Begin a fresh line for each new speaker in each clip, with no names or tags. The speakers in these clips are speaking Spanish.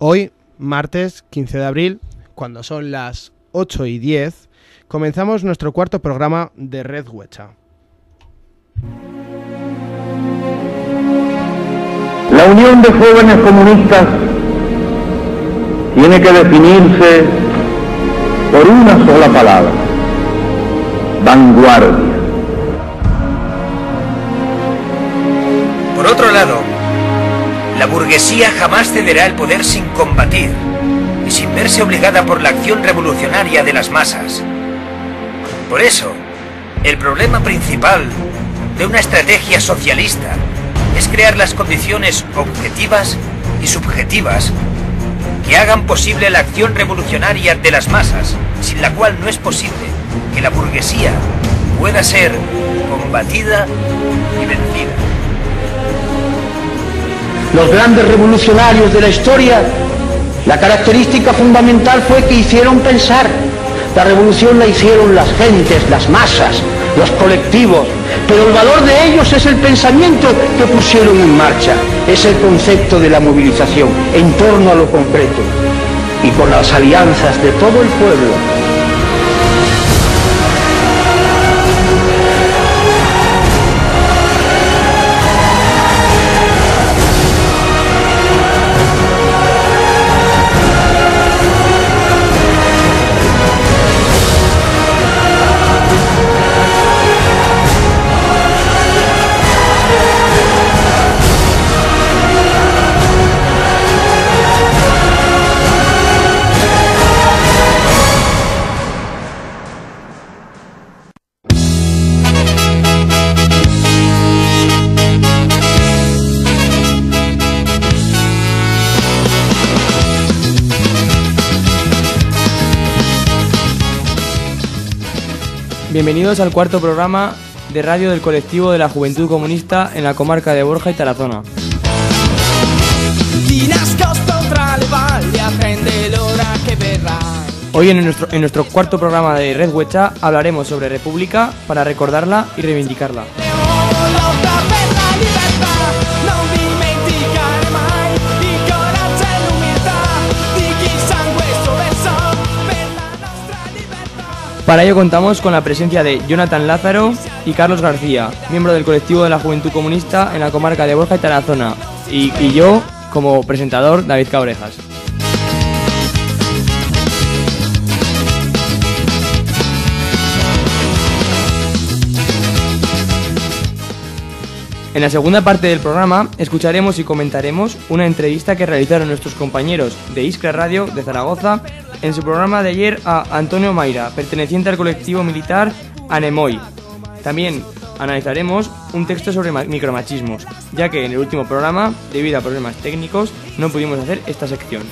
Hoy, martes 15 de abril, cuando son las 8:10, comenzamos nuestro cuarto programa de Red Huecha.
La Unión de Jóvenes Comunistas tiene que definirse por una sola palabra: vanguardia.
Por otro lado, la burguesía jamás cederá el poder sin combatir y sin verse obligada por la acción revolucionaria de las masas. Por eso, el problema principal de una estrategia socialista es crear las condiciones objetivas y subjetivas que hagan posible la acción revolucionaria de las masas, sin la cual no es posible que la burguesía pueda ser combatida y vencida.
Los grandes revolucionarios de la historia, la característica fundamental fue que hicieron pensar. La revolución la hicieron las gentes, las masas, los colectivos, pero el valor de ellos es el pensamiento que pusieron en marcha, es el concepto de la movilización en torno a lo concreto y con las alianzas de todo el pueblo.
Bienvenidos al cuarto programa de radio del colectivo de la Juventud Comunista en la comarca de Borja y Tarazona. Hoy en nuestro cuarto programa de Red Huecha hablaremos sobre República para recordarla y reivindicarla. Para ello contamos con la presencia de Jonathan Lázaro y Carlos García, miembro del colectivo de la Juventud Comunista en la comarca de Borja y Tarazona, y yo, como presentador, David Cabrejas. En la segunda parte del programa escucharemos y comentaremos una entrevista que realizaron nuestros compañeros de Iskra Radio de Zaragoza en su programa de ayer a Antonio Mayra, perteneciente al colectivo militar Anemoy. También analizaremos un texto sobre micromachismos, ya que en el último programa, debido a problemas técnicos, no pudimos hacer esta sección.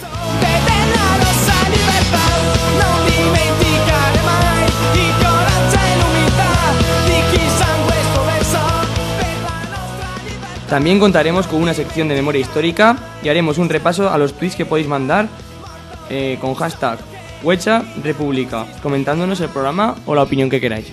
También contaremos con una sección de memoria histórica y haremos un repaso a los tweets que podéis mandar con hashtag Huecha República, comentándonos el programa o la opinión que queráis.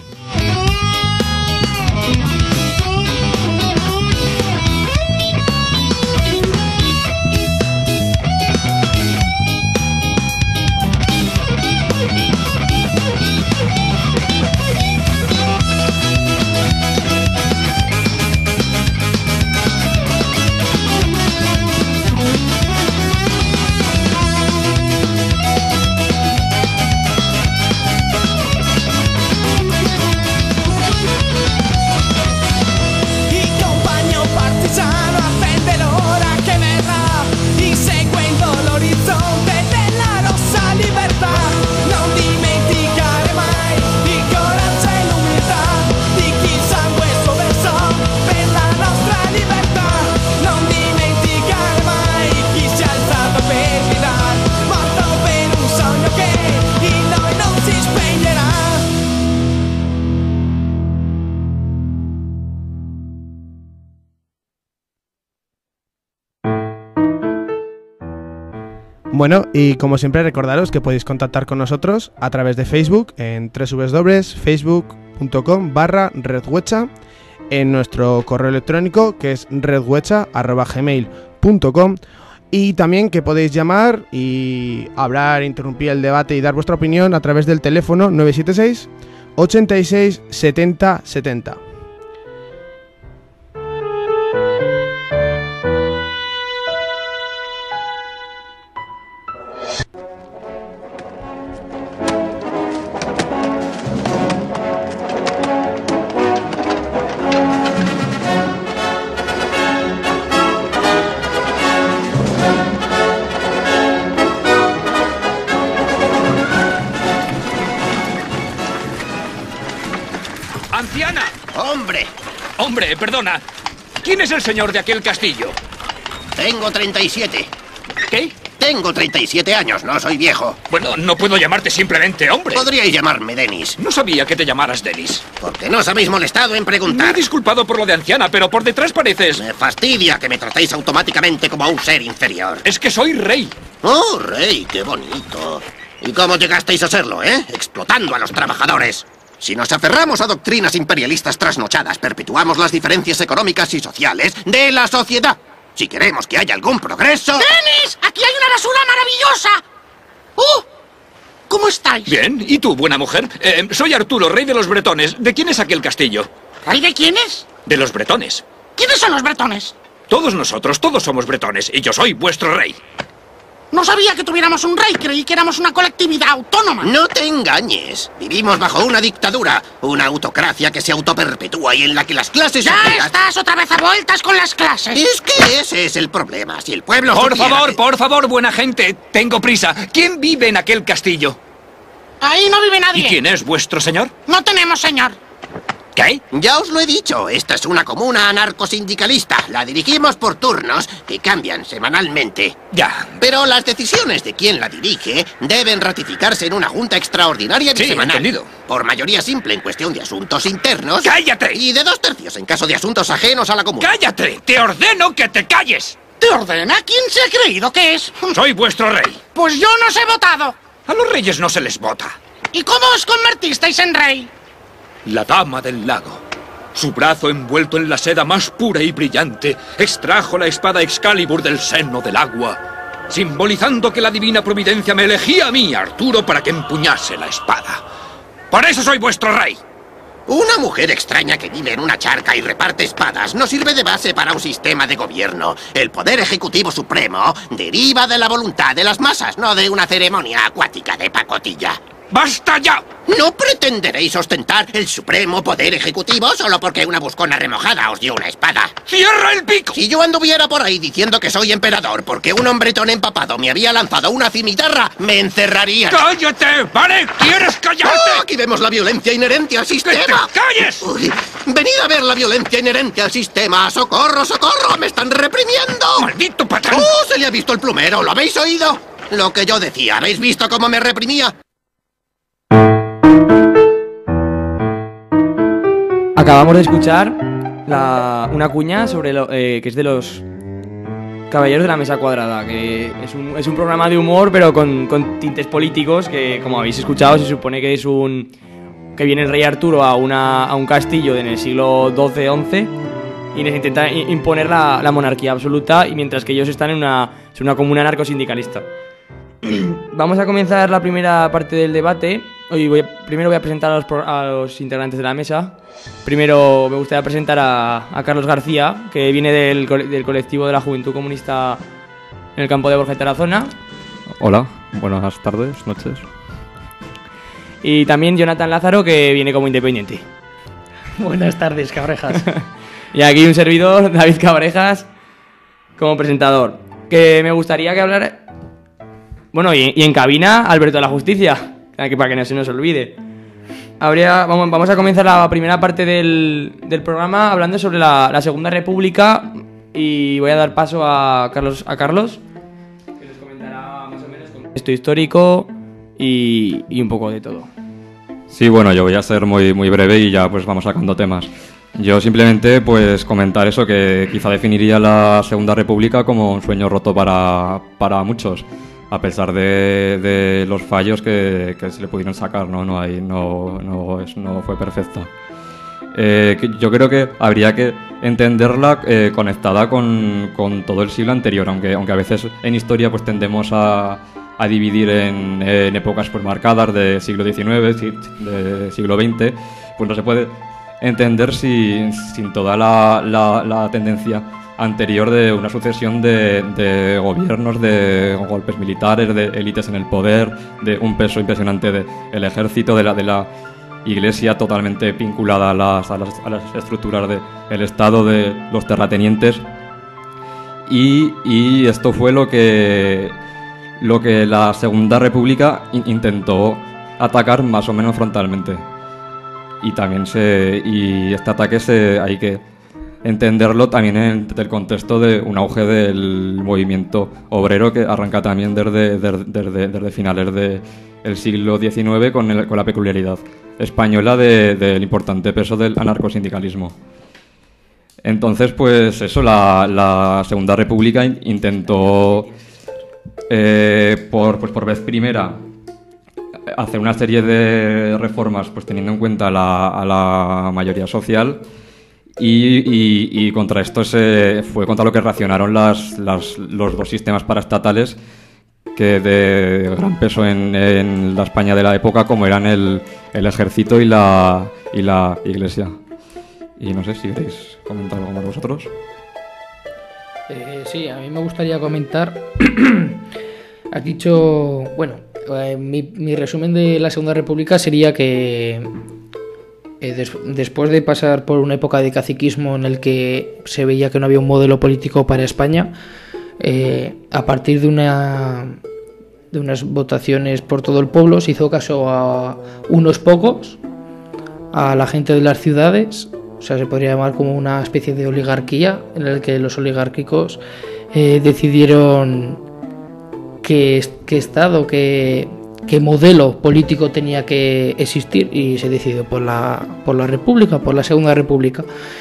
Bueno, y como siempre recordaros que podéis contactar con nosotros a través de Facebook en www.facebook.com/redhuecha, en nuestro correo electrónico que es redhuecha@gmail.com Y también que podéis llamar y hablar, interrumpir el debate y dar vuestra opinión a través del teléfono 976 86 70 70.
¡Anciana!
¡Hombre!
Hombre, perdona. ¿Quién es el señor de aquel castillo?
Tengo 37.
¿Qué?
Tengo 37 años, no soy viejo.
Bueno, no puedo llamarte simplemente hombre.
Podríais llamarme Denis.
No sabía que te llamaras Denis.
Porque no os habéis molestado en
Me he
preguntar.
disculpado por lo de anciana, pero por detrás pareces...
Me fastidia que me tratéis automáticamente como a un ser inferior.
Es que soy rey.
¡Oh, rey! ¡Qué bonito! ¿Y cómo llegasteis a serlo, Explotando a los trabajadores. Si nos aferramos a doctrinas imperialistas trasnochadas, perpetuamos las diferencias económicas y sociales de la sociedad. Si queremos que haya algún progreso...
¡Denis! ¡Aquí hay una basura maravillosa! ¿Cómo estáis?
Bien, ¿y tú, buena mujer? Soy Arturo, rey de los bretones. ¿De quién es aquel castillo?
¿Rey de quiénes?
De los bretones.
¿Quiénes son los bretones?
Todos nosotros, todos somos bretones, y yo soy vuestro rey.
No sabía que tuviéramos un rey, creí que éramos una colectividad autónoma.
No te engañes. Vivimos bajo una dictadura, una autocracia que se autoperpetúa y en la que las clases
¡Ya
obreras...
estás otra vez a vueltas con las clases!
Es que ese es el problema. Si el pueblo...
Por favor, buena gente, tengo prisa. ¿Quién vive en aquel castillo?
Ahí no vive nadie.
¿Y quién es vuestro señor?
No tenemos señor.
¿Qué?
Ya os lo he dicho, esta es una comuna anarcosindicalista. La dirigimos por turnos que cambian semanalmente.
Ya.
Pero las decisiones de quien la dirige deben ratificarse en una junta extraordinaria bisemanal.
Entendido.
Por mayoría simple en cuestión de asuntos internos.
¡Cállate!
Y de 2/3 en caso de asuntos ajenos a la comuna.
¡Cállate! ¡Te ordeno que te calles!
¿Te ordena? ¿Quién se ha creído que es?
Soy vuestro rey.
Pues yo no os he votado.
A los reyes no se les vota.
¿Y cómo os convertisteis en rey?
La dama del lago, su brazo envuelto en la seda más pura y brillante, extrajo la espada Excalibur del seno del agua, simbolizando que la divina providencia me elegía a mí, Arturo, para que empuñase la espada. ¡Por eso soy vuestro rey!
Una mujer extraña que vive en una charca y reparte espadas no sirve de base para un sistema de gobierno. El poder ejecutivo supremo deriva de la voluntad de las masas, no de una ceremonia acuática de pacotilla.
¡Basta ya!
No pretenderéis ostentar el supremo poder ejecutivo solo porque una buscona remojada os dio una espada.
¡Cierra el pico!
Si yo anduviera por ahí diciendo que soy emperador porque un hombretón empapado me había lanzado una cimitarra, me encerrarían.
¡Cállate! ¿Vale? ¿Quieres callarte?
¡Oh! Aquí vemos la violencia inherente al sistema.
¡Que te calles!
Uy, venid a ver la violencia inherente al sistema. ¡Socorro, socorro! ¡Me están reprimiendo!
¡Maldito patrón!
¡Oh! Se le ha visto el plumero. ¿Lo habéis oído? Lo que yo decía. ¿Habéis visto cómo me reprimía?
Acabamos de escuchar una cuña sobre que es de los Caballeros de la Mesa Cuadrada, que es un programa de humor pero con tintes políticos que, como habéis escuchado, se supone que es que viene el rey Arturo a un castillo en el siglo XII-XI y les intenta imponer la monarquía absoluta, y mientras que ellos están en una comuna anarcosindicalista. Vamos a comenzar la primera parte del debate. Primero voy a presentar a los integrantes de la mesa. Primero me gustaría presentar a Carlos García, que viene del colectivo de la Juventud Comunista en el campo de Borja y Tarazona.
Hola, buenas tardes, noches.
Y también Jonathan Lázaro, que viene como independiente.
Buenas tardes, cabrejas.
Y aquí un servidor, David Cabrejas, como presentador. Que me gustaría que hablara... Bueno, y en cabina, Alberto de la Justicia, para que no se nos olvide. Vamos a comenzar la primera parte del programa hablando sobre la Segunda República, y voy a dar paso a Carlos, que nos comentará más o menos contexto histórico y un poco de todo.
Sí, bueno, yo voy a ser muy, muy breve y ya pues vamos sacando temas. Yo simplemente pues comentar eso, que quizá definiría la Segunda República como un sueño roto para muchos, a pesar de los fallos que se le pudieron sacar, no fue perfecta. Yo creo que habría que entenderla conectada con todo el siglo anterior, aunque a veces en historia pues tendemos a dividir en épocas pues marcadas de siglo XIX, de siglo XX, pues no se puede entender sin toda la tendencia anterior de una sucesión de gobiernos, de golpes militares, de élites en el poder, de un peso impresionante del ejército, de la Iglesia totalmente vinculada a las estructuras del Estado, de los terratenientes, y esto fue lo que la Segunda República intentó atacar más o menos frontalmente. Y también este ataque hay que entenderlo también en el contexto de un auge del movimiento obrero que arranca también desde finales del siglo XIX con la peculiaridad española del importante peso del anarcosindicalismo. Entonces, pues eso, la Segunda República intentó por vez primera hacer una serie de reformas pues teniendo en cuenta a la mayoría social, y contra esto fue contra lo que reaccionaron los dos sistemas paraestatales que de gran peso en la España de la época, como eran el ejército y la Iglesia. Y no sé si queréis comentar algo más vosotros.
Sí, a mí me gustaría comentar. Has dicho, bueno, mi resumen de la Segunda República sería que después de pasar por una época de caciquismo en el que se veía que no había un modelo político para España, a partir de unas votaciones por todo el pueblo se hizo caso a unos pocos, a la gente de las ciudades. O sea, se podría llamar como una especie de oligarquía en el que los oligárquicos decidieron qué Estado, qué modelo político tenía que existir, y se decidió por la República, por la Segunda República.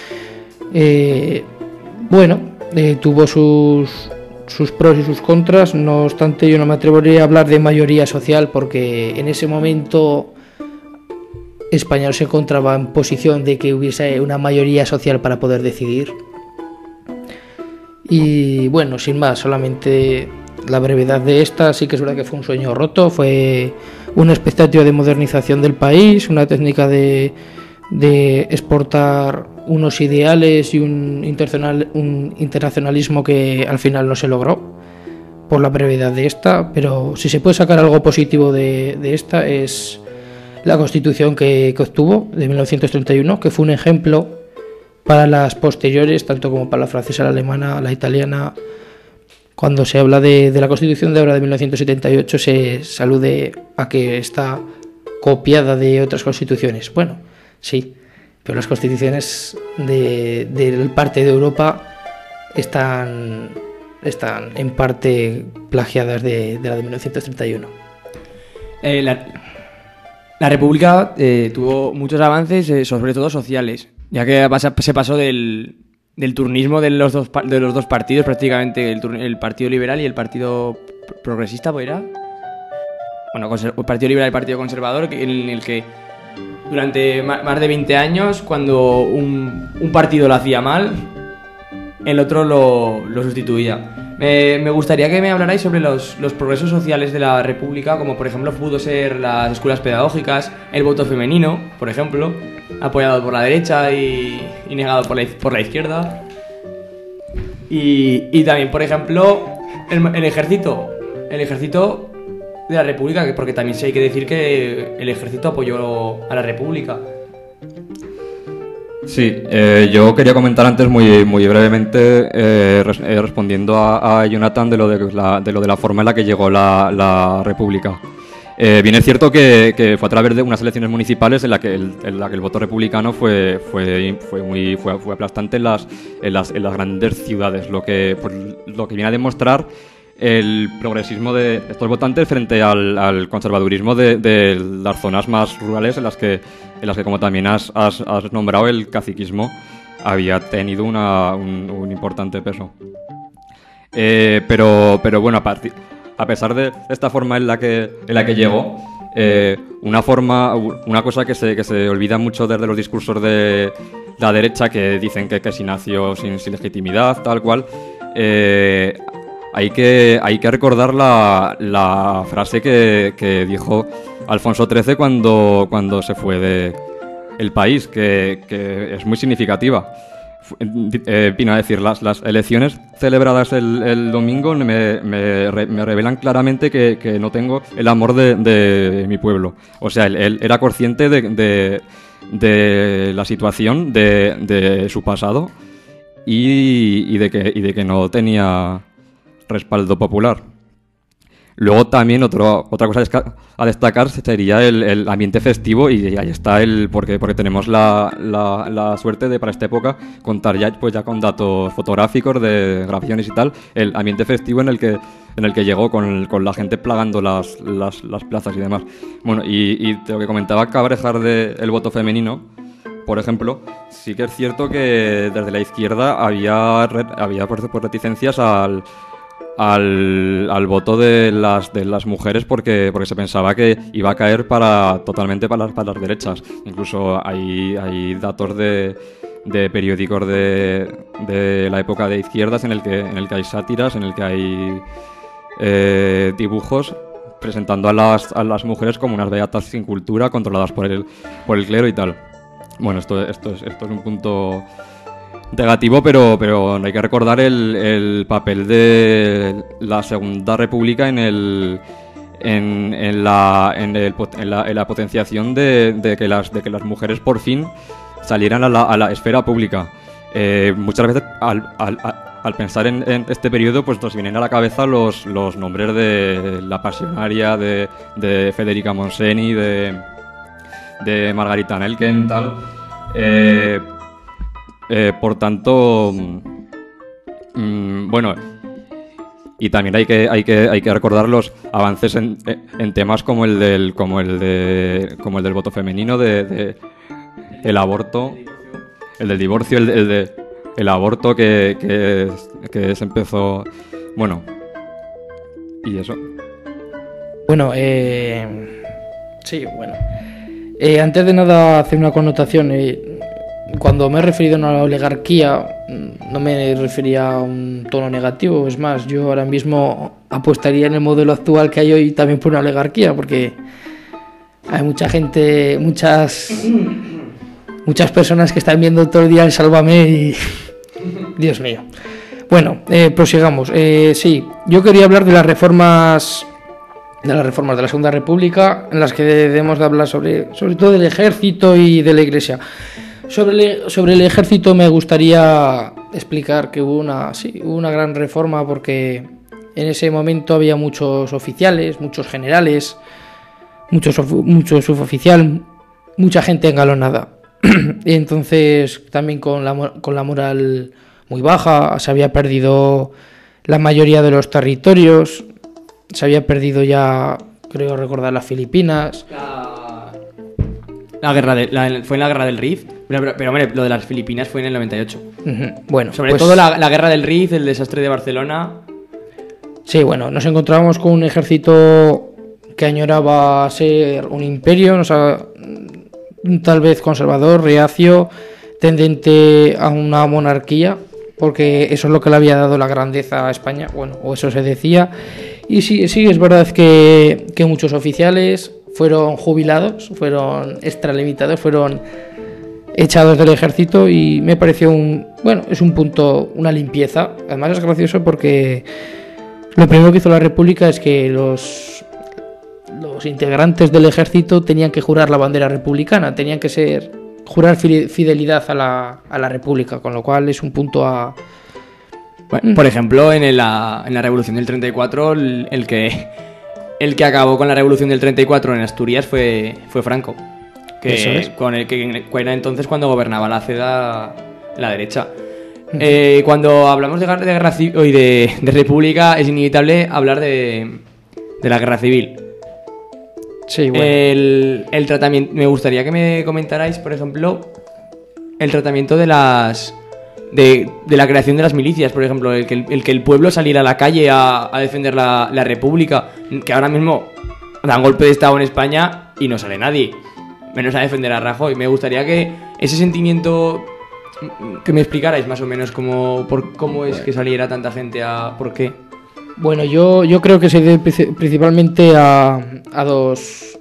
Tuvo sus pros y sus contras. No obstante, yo no me atrevería a hablar de mayoría social porque en ese momento España no se encontraba en posición de que hubiese una mayoría social para poder decidir. Y bueno, sin más, solamente la brevedad de esta. Sí que es verdad que fue un sueño roto, fue una expectativa de modernización del país, una técnica de exportar unos ideales y un internacionalismo que al final no se logró por la brevedad de esta. Pero si se puede sacar algo positivo de esta, es la Constitución que obtuvo de 1931, que fue un ejemplo para las posteriores, tanto como para la francesa, la alemana, la italiana. Cuando se habla de la Constitución de ahora de 1978 se alude a que está copiada de otras constituciones. Bueno, sí, pero las constituciones de parte de Europa están en parte plagiadas de la de 1931.
La República tuvo muchos avances, sobre todo sociales, ya que se pasó del turnismo de los dos partidos, prácticamente el Partido Liberal y el Partido Progresista, ¿pues era? Bueno, el Partido Liberal y el Partido Conservador, en el que durante más de 20 años, cuando un partido lo hacía mal, el otro lo sustituía. Me gustaría que me hablarais sobre los progresos sociales de la República, como por ejemplo pudo ser las escuelas pedagógicas, el voto femenino, por ejemplo, apoyado por la derecha y negado por la izquierda. Y también, por ejemplo, el ejército de la República, porque también sí hay que decir que el ejército apoyó a la República.
Sí, yo quería comentar antes muy brevemente, respondiendo a Jonathan de lo de la forma en la que llegó la República. Bien es cierto que fue a través de unas elecciones municipales en la que el voto republicano fue aplastante en las grandes ciudades, lo que viene a demostrar el progresismo de estos votantes frente al conservadurismo de las zonas más rurales en las que como también has nombrado, el caciquismo había tenido un importante peso. Pero bueno, a pesar de esta forma en la que llegó, una cosa que se olvida mucho desde los discursos de la derecha, que dicen que si nació sin legitimidad, tal cual. Hay que recordar la frase que dijo Alfonso XIII cuando se fue del país, que es muy significativa. Vino a decir, las elecciones celebradas el domingo me revelan claramente que no tengo el amor de mi pueblo. O sea, él era consciente de la situación de su pasado y de que no tenía respaldo popular. Luego también otra cosa a destacar sería el ambiente festivo, y ahí está porque tenemos la suerte de, para esta época, contar ya con datos fotográficos de grabaciones y tal, el ambiente festivo en el que llegó con la gente plagando las plazas y demás. Bueno, y lo que comentaba Cabrejar del voto femenino, por ejemplo, sí que es cierto que desde la izquierda había por reticencias al voto de las mujeres porque se pensaba que iba a caer totalmente para las derechas. Incluso hay datos de periódicos de la época de izquierdas en el que hay sátiras, en el que hay dibujos presentando a las mujeres como unas beatas sin cultura, controladas por el clero y tal. Bueno, esto es un punto negativo, pero hay que recordar el papel de la Segunda República en la potenciación de que las mujeres por fin salieran a la esfera pública. Muchas veces al pensar en este periodo, pues nos vienen a la cabeza los nombres de la Pasionaria, de Federica Monseni, de Margarita Nelken, tal. Por tanto, bueno, y también hay que recordar los avances en temas como el del voto femenino, el aborto, el del divorcio, el aborto que se empezó, bueno, y eso.
Bueno, sí, bueno. Antes de nada, hacer una connotación. Cuando me he referido a la oligarquía, no me refería a un tono negativo. Es más, yo ahora mismo apostaría en el modelo actual que hay hoy también por una oligarquía, porque hay mucha gente, muchas personas que están viendo todo el día el Sálvame y... Dios mío. Bueno, prosigamos. Sí, yo quería hablar de las reformas de la Segunda República, en las que debemos de hablar sobre todo del ejército y de la Iglesia. Sobre el ejército me gustaría explicar que hubo una gran reforma, porque en ese momento había muchos oficiales, muchos generales, muchos suboficiales, mucha gente engalonada. Y entonces también con la moral muy baja, se había perdido la mayoría de los territorios, se había perdido ya, creo recordar, las Filipinas.
Fue en la guerra del Rif, pero hombre, lo de las Filipinas fue en el 98.
Bueno,
sobre todo la guerra del Rif, el desastre de Barcelona.
Sí, bueno, nos encontrábamos con un ejército que añoraba ser un imperio, tal vez conservador, reacio, tendente a una monarquía, porque eso es lo que le había dado la grandeza a España, bueno, o eso se decía. Y sí, es verdad que muchos oficiales fueron jubilados, fueron extralimitados, fueron echados del ejército, y me pareció es un punto, una limpieza. Además es gracioso porque lo primero que hizo la República es que los integrantes del ejército tenían que jurar la bandera republicana, tenían que jurar fidelidad a la República, con lo cual es un punto a...
Bueno, por ejemplo, en la Revolución del 34, el que acabó con la Revolución del 34 en Asturias fue Franco, con el que era entonces cuando gobernaba la CEDA la derecha. Cuando hablamos de guerra civil y de República, es inevitable hablar de la guerra civil.
Sí, bueno.
El tratamiento, me gustaría que me comentarais, por ejemplo, el tratamiento de la creación de las milicias, por ejemplo, el que el pueblo saliera a la calle a defender la República, que ahora mismo dan golpe de estado en España y no sale nadie, menos a defender a Rajoy. Me gustaría que ese sentimiento, que me explicarais más o menos cómo es que saliera tanta gente ¿por qué?
Bueno, yo creo que se debe principalmente a dos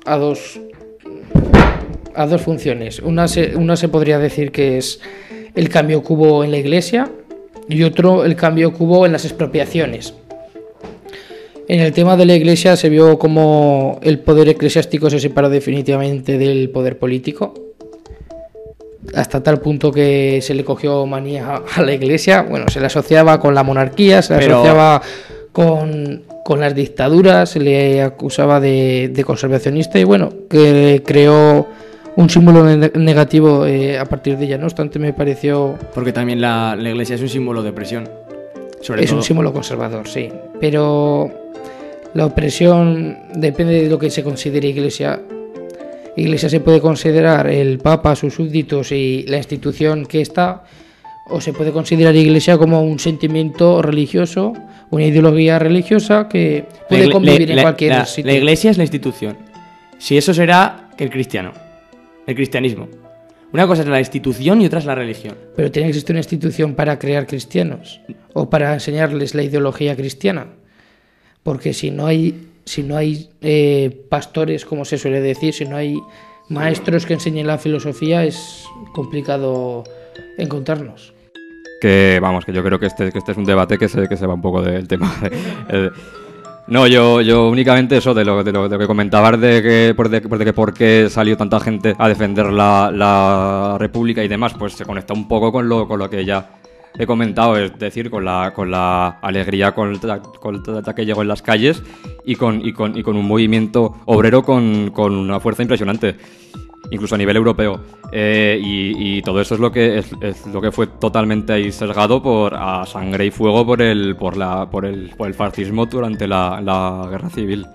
funciones. Una se podría decir que es el cambio que hubo en la Iglesia y otro el cambio que hubo en las expropiaciones. En el tema de la Iglesia se vio como el poder eclesiástico se separó definitivamente del poder político, hasta tal punto que se le cogió manía a la Iglesia. Bueno, se le asociaba con la monarquía, se le asociaba con las dictaduras, se le acusaba de conservacionista y bueno, que creó un símbolo negativo a partir de ella. No obstante, me pareció...
Porque también la Iglesia es un símbolo de opresión.
Es un símbolo conservador, sí. Pero la opresión depende de lo que se considere Iglesia. Iglesia se puede considerar el Papa, sus súbditos y la institución que está, o se puede considerar Iglesia como un sentimiento religioso, una ideología religiosa que puede convivir en cualquier sitio.
La Iglesia es la institución. Si eso será el cristianismo. Una cosa es la institución y otra es la religión.
Pero tiene que existir una institución para crear cristianos o para enseñarles la ideología cristiana. Porque si no hay pastores, como se suele decir, si no hay maestros que enseñen la filosofía, es complicado encontrarnos.
Que yo creo que este es un debate que se va un poco del tema. No, yo únicamente eso de lo que comentabas de que por qué salió tanta gente a defender la República y demás, pues se conecta un poco con lo que ya he comentado, es decir, con la alegría con la que llegó en las calles y con un movimiento obrero con una fuerza impresionante, incluso a nivel europeo, y todo eso es lo que fue totalmente ahí sesgado a sangre y fuego por el fascismo durante la guerra civil.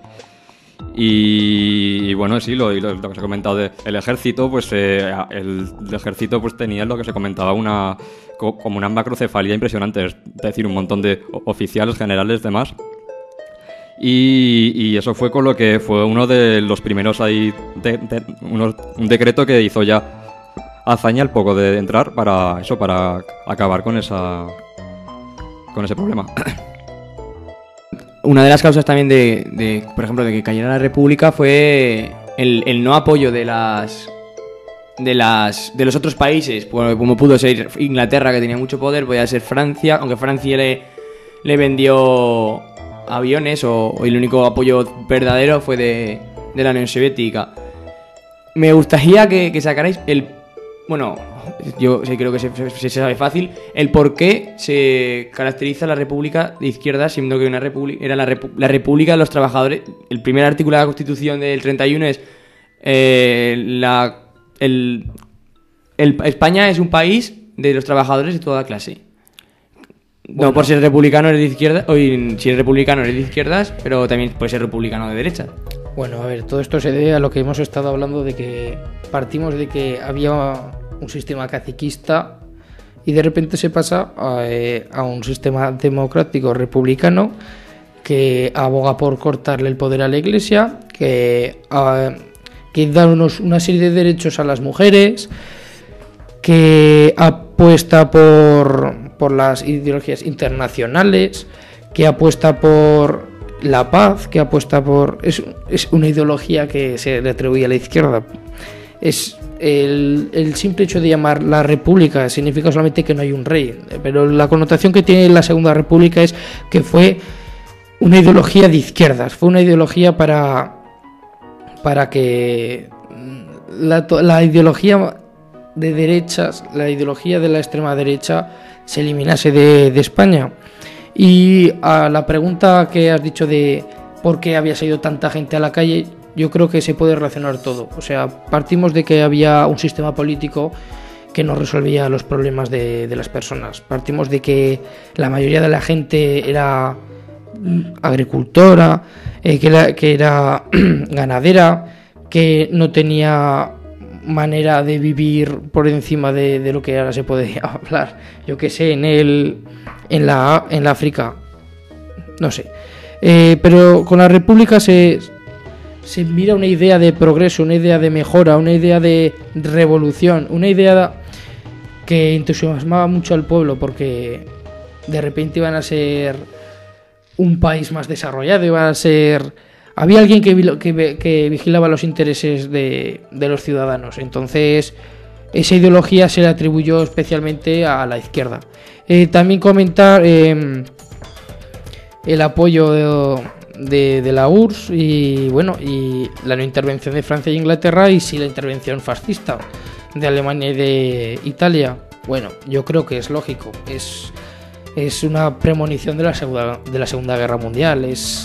Y bueno, sí, lo que se ha comentado del ejército, pues el ejército pues tenía lo que se comentaba como una macrocefalia impresionante, es decir, un montón de oficiales, generales, demás. Y eso fue con lo que fue uno de los primeros ahí, un decreto que hizo ya hazaña al poco de entrar para acabar con ese problema.
Una de las causas también por ejemplo, de que cayera la República fue el no apoyo de los otros países, como pudo ser Inglaterra, que tenía mucho poder, podía ser Francia, aunque Francia le vendió aviones, o el único apoyo verdadero fue de la Unión Soviética. Me gustaría que sacarais yo sí creo que se sabe fácil el por qué se caracteriza la República de izquierda, siendo que era la República de los Trabajadores. El primer artículo de la Constitución del 31 es España es un país de los trabajadores de toda clase. No por ser republicano eres de izquierda, o si eres republicano eres de izquierdas, pero también puedes ser republicano de derecha.
Bueno, a ver, todo esto se debe a lo que hemos estado hablando, de que partimos de que había un sistema caciquista y de repente se pasa a un sistema democrático republicano que aboga por cortarle el poder a la Iglesia, que da una serie de derechos a las mujeres, que apuesta por las ideologías internacionales, que apuesta por la paz, que apuesta por... Es una ideología que se le atribuye a la izquierda. Es el simple hecho de llamar la República significa solamente que no hay un rey, pero la connotación que tiene la Segunda República es que fue una ideología de izquierdas, fue una ideología para que la ideología de derechas, la ideología de la extrema derecha se eliminase de España. Y a la pregunta que has dicho de por qué había salido tanta gente a la calle, yo creo que se puede relacionar todo. O sea, partimos de que había un sistema político que no resolvía los problemas de las personas. Partimos de que la mayoría de la gente era agricultora, que era ganadera, que no tenía manera de vivir por encima de lo que ahora se puede hablar, yo que sé, en la África, no sé, pero con la República se se mira una idea de progreso, una idea de mejora, una idea de revolución, una idea que entusiasmaba mucho al pueblo porque de repente iban a ser un país más desarrollado, iban a ser... Había alguien que vigilaba los intereses de los ciudadanos. Entonces, esa ideología se le atribuyó especialmente a la izquierda. También comentar el apoyo de la URSS y bueno, y la no intervención de Francia e Inglaterra, y sí la intervención fascista de Alemania y de Italia. Bueno, yo creo que es lógico. Es una premonición de la Segunda Guerra Mundial.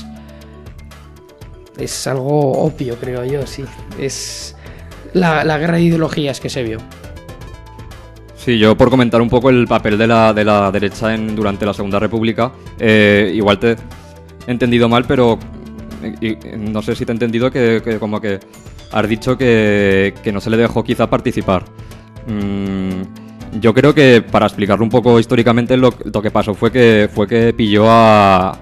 Es algo obvio, creo yo, sí. Es la guerra de ideologías que se vio.
Sí, yo por comentar un poco el papel de la derecha durante la Segunda República, igual te he entendido mal, pero no sé si te he entendido que como que has dicho que no se le dejó quizá participar. Yo creo que para explicarlo un poco históricamente lo que pasó fue que pilló a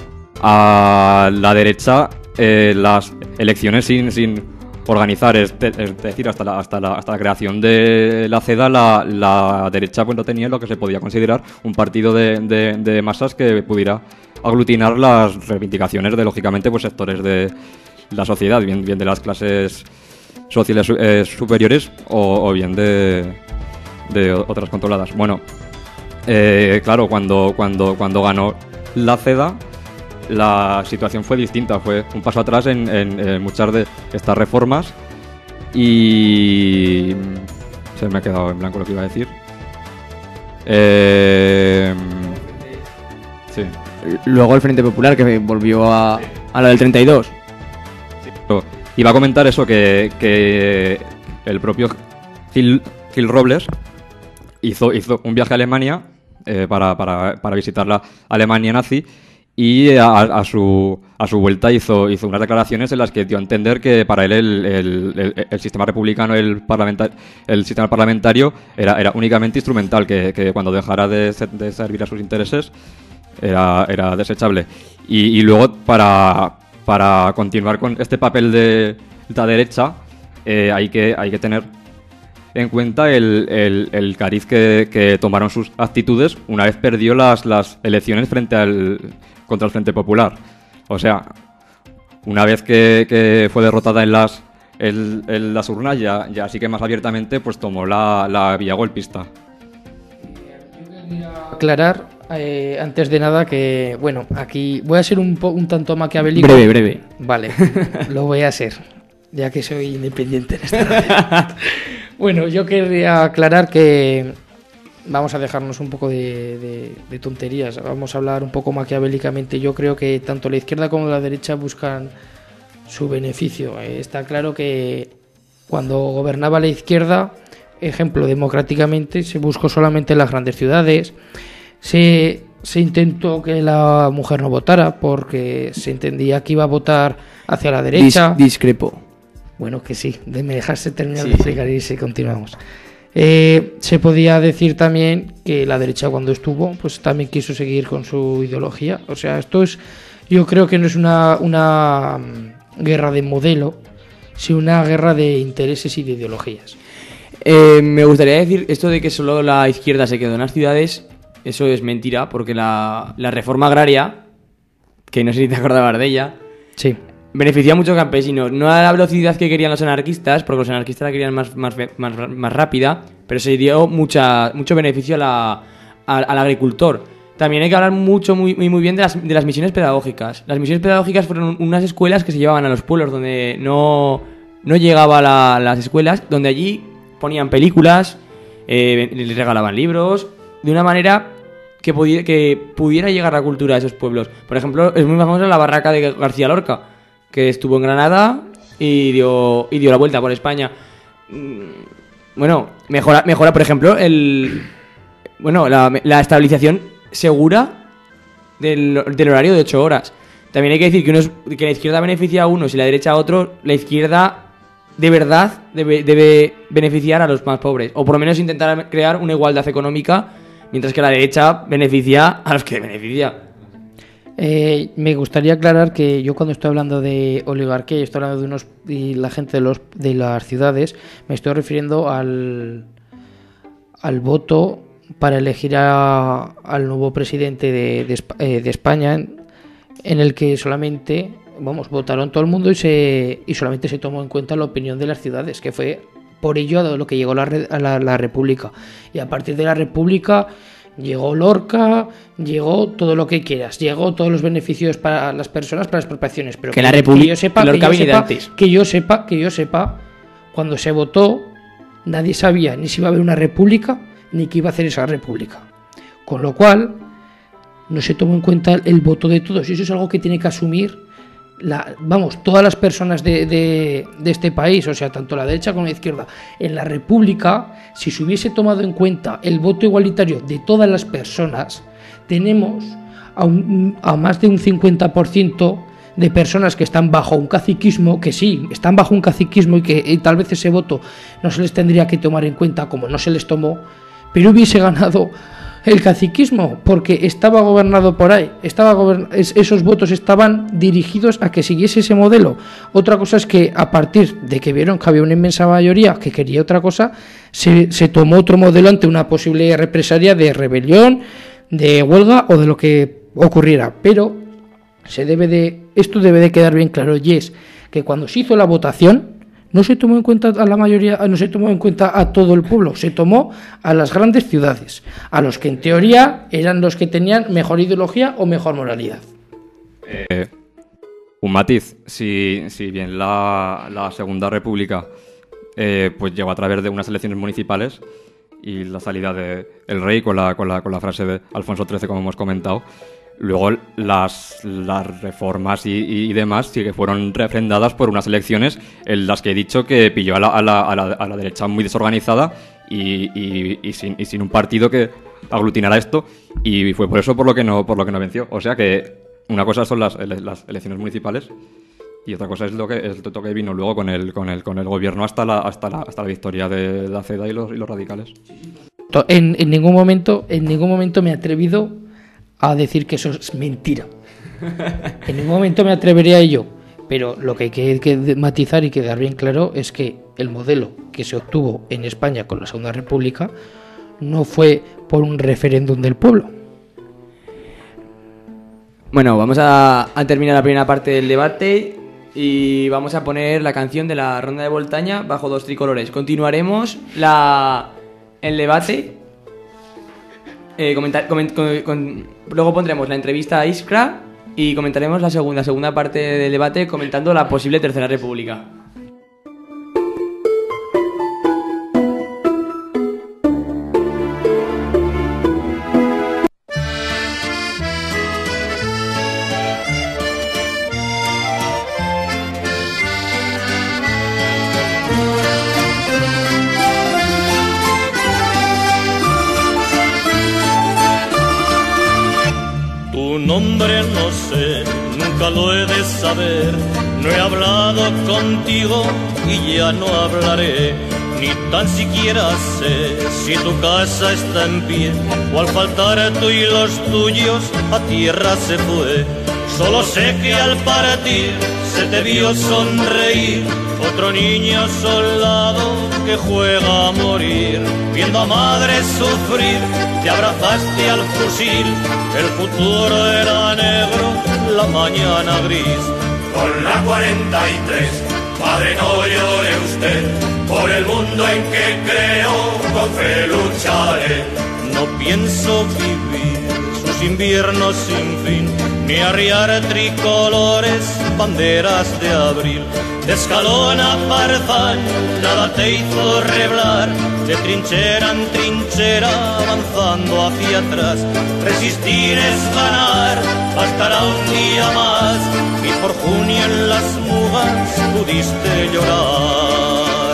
la derecha las elecciones sin organizar, es decir, hasta la creación de la CEDA, la derecha pues no tenía lo que se podía considerar un partido de masas que pudiera aglutinar las reivindicaciones de, lógicamente, pues sectores de la sociedad, bien de las clases sociales superiores o bien de otras controladas. Bueno, claro, cuando ganó la CEDA, la situación fue distinta, fue un paso atrás en muchas de estas reformas y se me ha quedado en blanco lo que iba a decir. Sí.
Luego el Frente Popular, que volvió a la del 32.
Sí, iba a comentar eso, que el propio Gil Robles hizo un viaje a Alemania para visitar la Alemania nazi. Y a su vuelta hizo unas declaraciones en las que dio a entender que para él el sistema republicano, el sistema parlamentario era únicamente instrumental, que cuando dejara de servir a sus intereses era desechable. Y luego para continuar con este papel de la derecha hay que tener en cuenta el cariz que tomaron sus actitudes una vez perdió las elecciones contra el Frente Popular. O sea, una vez que fue derrotada en las urnas, ya sí que más abiertamente pues tomó la vía golpista.
Yo quería aclarar, antes de nada, que bueno, aquí voy a ser un tanto maquiavélico.
Breve.
Vale, lo voy a ser, ya que soy independiente en esta radio. Bueno, yo quería aclarar que vamos a dejarnos un poco de tonterías, vamos a hablar un poco maquiavélicamente. Yo creo que tanto la izquierda como la derecha buscan su beneficio. Está claro que cuando gobernaba la izquierda, ejemplo, democráticamente, se buscó solamente en las grandes ciudades, se intentó que la mujer no votara porque se entendía que iba a votar hacia la derecha.
Discrepo.
Bueno, que sí, me dejaste terminar de explicar y sí, continuamos. Se podía decir también que la derecha, cuando estuvo, pues también quiso seguir con su ideología. O sea, yo creo que no es una guerra de modelo, sino una guerra de intereses y de ideologías.
Me gustaría decir esto de que solo la izquierda se quedó en las ciudades. Eso es mentira, porque la reforma agraria, que no sé si te acordabas de ella,
sí,
benefició a muchos campesinos, no a la velocidad que querían los anarquistas, porque los anarquistas la querían más rápida, pero se dio mucho beneficio al agricultor. También hay que hablar muy bien de las misiones pedagógicas. Las misiones pedagógicas fueron unas escuelas que se llevaban a los pueblos donde no llegaba las escuelas, donde allí ponían películas, les regalaban libros, de una manera que pudiera llegar la cultura a esos pueblos. Por ejemplo, es muy famosa la barraca de García Lorca, que estuvo en Granada y dio la vuelta por España. Bueno, mejora por ejemplo, la estabilización segura del horario de 8 horas. También hay que decir que la izquierda beneficia a unos y la derecha a otros. La izquierda de verdad debe beneficiar a los más pobres, o por lo menos intentar crear una igualdad económica, mientras que la derecha beneficia a los que beneficia.
Me gustaría aclarar que yo cuando estoy hablando de oligarquía y estoy hablando de la gente de las ciudades, me estoy refiriendo al voto para elegir al nuevo presidente de España, en el que solamente votaron todo el mundo y solamente se tomó en cuenta la opinión de las ciudades, que fue por ello a lo que llegó a la República. Y a partir de la República llegó Lorca, llegó todo lo que quieras, llegó todos los beneficios para las personas, para las expropiaciones, pero
que la República,
que yo sepa, cuando se votó, nadie sabía ni si iba a haber una república ni qué iba a hacer esa república. Con lo cual, no se tomó en cuenta el voto de todos, y eso es algo que tiene que asumir todas las personas de este país, o sea, tanto la derecha como la izquierda. En la República, si se hubiese tomado en cuenta el voto igualitario de todas las personas, tenemos a más de un 50% de personas que están bajo un caciquismo, que sí, están bajo un caciquismo y que tal vez ese voto no se les tendría que tomar en cuenta como no se les tomó, pero hubiese ganado el caciquismo, porque estaba gobernado por ahí, esos votos estaban dirigidos a que siguiese ese modelo. Otra cosa es que a partir de que vieron que había una inmensa mayoría que quería otra cosa, se tomó otro modelo ante una posible represalia de rebelión, de huelga o de lo que ocurriera. Pero esto debe de quedar bien claro, y es que cuando se hizo la votación no se tomó en cuenta a la mayoría, no se tomó en cuenta a todo el pueblo, se tomó a las grandes ciudades, a los que en teoría eran los que tenían mejor ideología o mejor moralidad.
Un matiz, si bien la Segunda República pues llegó a través de unas elecciones municipales y la salida del rey con la frase de Alfonso XIII, como hemos comentado, luego las reformas y demás sí que fueron refrendadas por unas elecciones en las que he dicho que pilló a la derecha muy desorganizada y sin un partido que aglutinara esto, y fue por eso por lo que no venció. O sea que una cosa son las elecciones municipales y otra cosa es el toque que vino luego con el gobierno hasta la victoria de la CEDA y los radicales.
En ningún momento me he atrevido a decir que eso es mentira. En ningún momento me atrevería a ello. Pero lo que hay que matizar y quedar bien claro es que el modelo que se obtuvo en España con la Segunda República no fue por un referéndum del pueblo.
Bueno, vamos a terminar la primera parte del debate y vamos a poner la canción de la Ronda de Voltaña, Bajo dos tricolores. Continuaremos el debate. Luego pondremos la entrevista a Iskra y comentaremos la segunda parte del debate comentando la posible Tercera República.
Nombre no sé, nunca lo he de saber. No he hablado contigo y ya no hablaré. Ni tan siquiera sé si tu casa está en pie o al faltar tú y los tuyos a tierra se fue. Solo sé que al partir se te vio sonreír otro niño soldado que juega a morir. Viendo a madre sufrir, te abrazaste al fusil. El futuro era negro, la mañana gris.
Con la 43, padre, no llore usted. Por el mundo en que creo, con fe lucharé.
No pienso vivir sus inviernos sin fin, ni arriar tricolores, banderas de abril. De escalón a Parzán, nada te hizo reblar. De trinchera en trinchera, avanzando hacia atrás. Resistir es ganar, bastará un día más. Y por junio en las mugas pudiste llorar.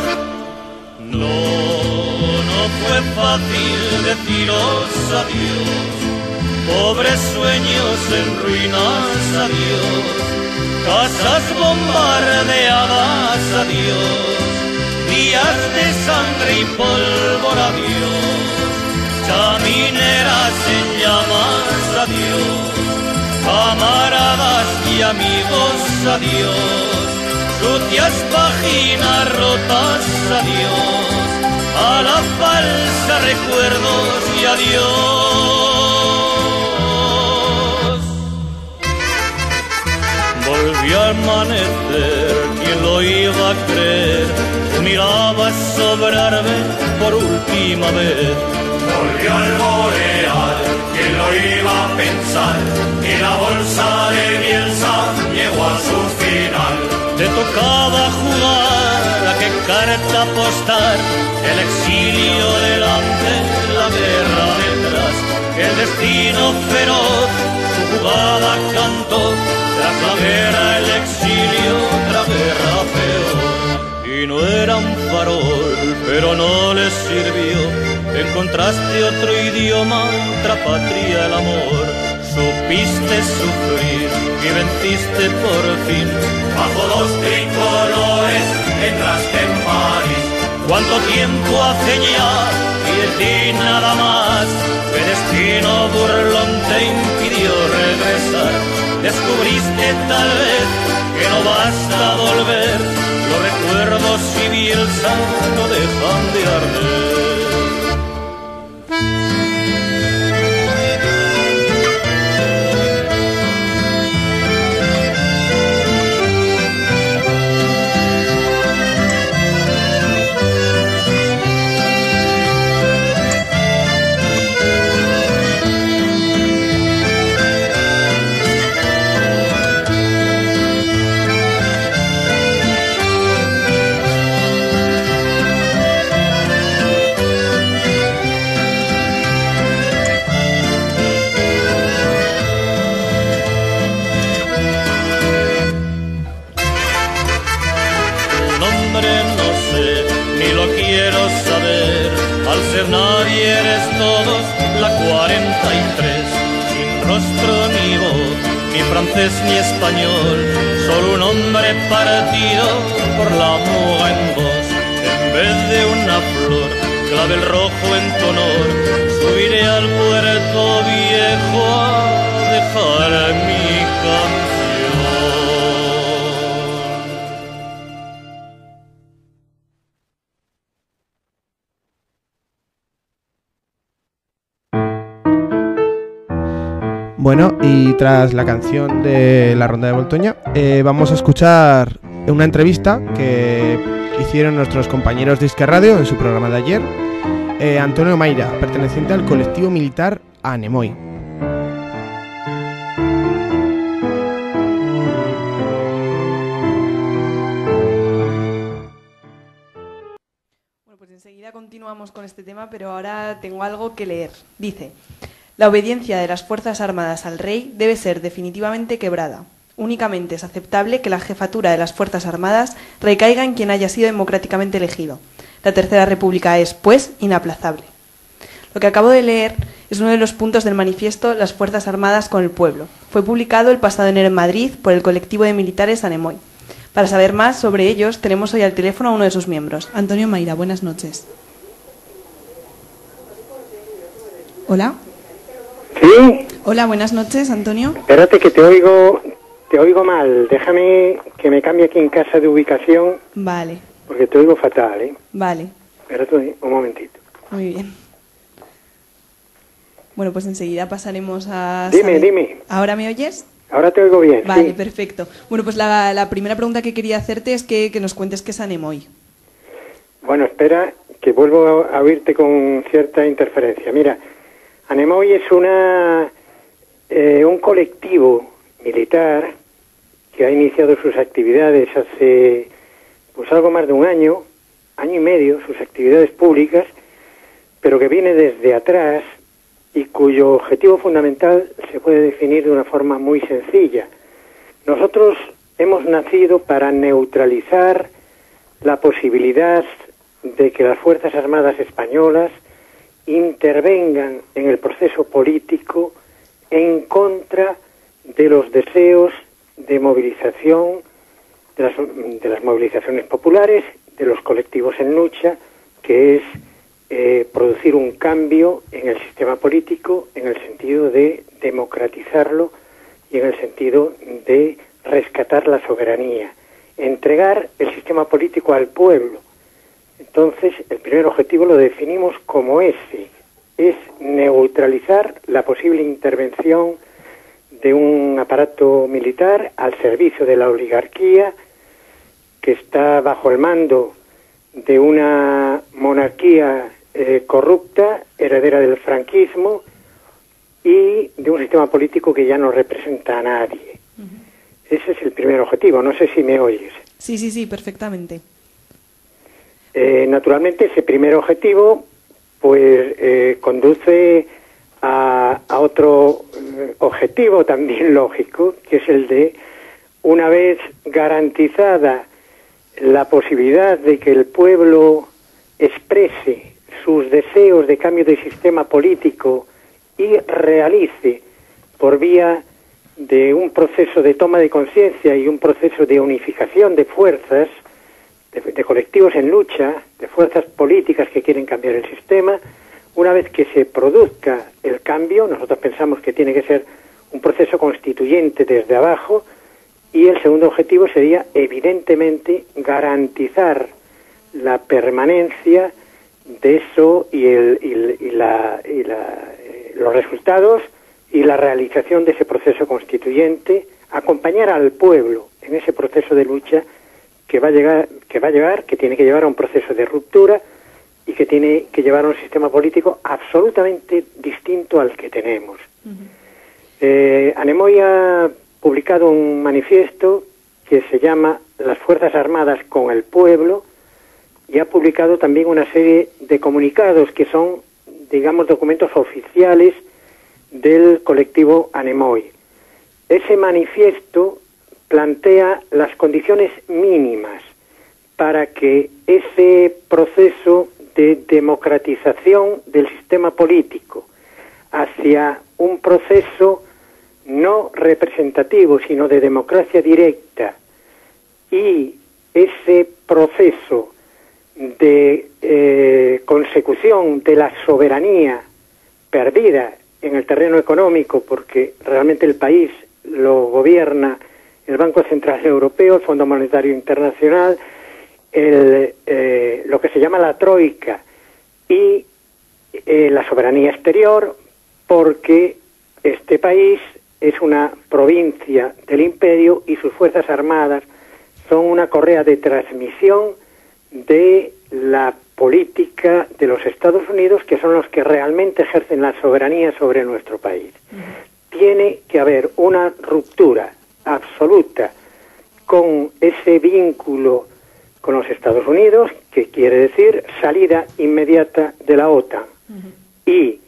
No fue fácil deciros adiós. Pobres sueños en ruinas, adiós. Casas bombardeadas, adiós. Días de sangre y pólvora, adiós. Chamineras en llamas, adiós. camaradas y amigos, adiós. Sucias páginas rotas, adiós. A la falsa recuerdos y adiós. Volvió a amanecer, ¿quién lo iba a creer? Tú mirabas sobrarme por última vez.
Volvió al boreal, ¿quién lo iba a pensar? Que la bolsa de Bielsa llegó a su final.
Te tocaba jugar, a qué carta apostar, el exilio delante, la guerra detrás, el destino feroz, su jugada cantó, tras la guerra el exilio, otra guerra peor. Y no era un farol, pero no le sirvió, encontraste otro idioma, otra patria, el amor. Supiste sufrir y venciste por fin.
Bajo dos tricolores entraste en París.
¿Cuánto tiempo hace ya? Y de ti nada más. ¿Qué destino burlón te impidió regresar? Descubriste tal vez que no basta volver. Los recuerdos y Bielsa no dejan de arder. Nadie eres todos, la 43, sin rostro ni voz, ni francés ni español, solo un hombre partido por la muga en vos. En vez de una flor, clavel rojo en tu honor, subiré al puerto viejo a dejar mi canción.
Bueno, y tras la canción de la Ronda de Voltoña, vamos a escuchar una entrevista que hicieron nuestros compañeros de Iscar Radio en su programa de ayer. Antonio Mayra, perteneciente al colectivo militar Anemoy.
Bueno, pues enseguida continuamos con este tema, pero ahora tengo algo que leer. Dice: la obediencia de las Fuerzas Armadas al Rey debe ser definitivamente quebrada. Únicamente es aceptable que la jefatura de las Fuerzas Armadas recaiga en quien haya sido democráticamente elegido. La Tercera República es, pues, inaplazable. Lo que acabo de leer es uno de los puntos del manifiesto Las Fuerzas Armadas con el Pueblo. Fue publicado el pasado enero en Madrid por el colectivo de militares Anemoy. Para saber más sobre ellos, tenemos hoy al teléfono a uno de sus miembros. Antonio Mayra, buenas noches. Hola.
¿Sí?
Hola, buenas noches, Antonio.
Espérate que te oigo mal. Déjame que me cambie aquí en casa de ubicación.
Vale.
Porque te oigo fatal, ¿eh?
Vale.
Espérate un momentito.
Muy bien. Bueno, pues enseguida pasaremos a...
Dime.
¿Ahora me oyes?
Ahora te oigo bien,
Vale,
sí.
perfecto. Bueno, pues la primera pregunta que quería hacerte es que nos cuentes qué es Anemoy.
Bueno, espera, que vuelvo a oírte con cierta interferencia. Mira, Anemoy es un colectivo militar que ha iniciado sus actividades hace pues algo más de un año y medio, sus actividades públicas, pero que viene desde atrás y cuyo objetivo fundamental se puede definir de una forma muy sencilla. Nosotros hemos nacido para neutralizar la posibilidad de que las Fuerzas Armadas españolas intervengan en el proceso político en contra de los deseos de movilización, de las movilizaciones populares, de los colectivos en lucha, que es producir un cambio en el sistema político en el sentido de democratizarlo y en el sentido de rescatar la soberanía, entregar el sistema político al pueblo. Entonces, el primer objetivo lo definimos como ese, es neutralizar la posible intervención de un aparato militar al servicio de la oligarquía que está bajo el mando de una monarquía corrupta, heredera del franquismo, y de un sistema político que ya no representa a nadie. Ese es el primer objetivo. No sé si me oyes.
Sí, perfectamente.
Naturalmente, ese primer objetivo pues conduce a otro objetivo también lógico, que es el de, una vez garantizada la posibilidad de que el pueblo exprese sus deseos de cambio de sistema político y realice por vía de un proceso de toma de conciencia y un proceso de unificación de fuerzas, de colectivos en lucha, de fuerzas políticas que quieren cambiar el sistema, una vez que se produzca el cambio, nosotros pensamos que tiene que ser un proceso constituyente desde abajo, y el segundo objetivo sería, evidentemente, garantizar la permanencia de eso y los resultados y la realización de ese proceso constituyente, acompañar al pueblo en ese proceso de lucha que tiene que llevar a un proceso de ruptura y que tiene que llevar a un sistema político absolutamente distinto al que tenemos. Anemoy ha publicado un manifiesto que se llama Las Fuerzas Armadas con el Pueblo, y ha publicado también una serie de comunicados que son, digamos, documentos oficiales del colectivo Anemoy. Ese manifiesto plantea las condiciones mínimas para que ese proceso de democratización del sistema político hacia un proceso no representativo, sino de democracia directa, y ese proceso de consecución de la soberanía perdida en el terreno económico, porque realmente el país lo gobierna el Banco Central Europeo, el Fondo Monetario Internacional, lo que se llama la Troika, y la soberanía exterior, porque este país es una provincia del imperio y sus fuerzas armadas son una correa de transmisión de la política de los Estados Unidos, que son los que realmente ejercen la soberanía sobre nuestro país. Tiene que haber una ruptura absoluta con ese vínculo con los Estados Unidos, que quiere decir salida inmediata de la OTAN y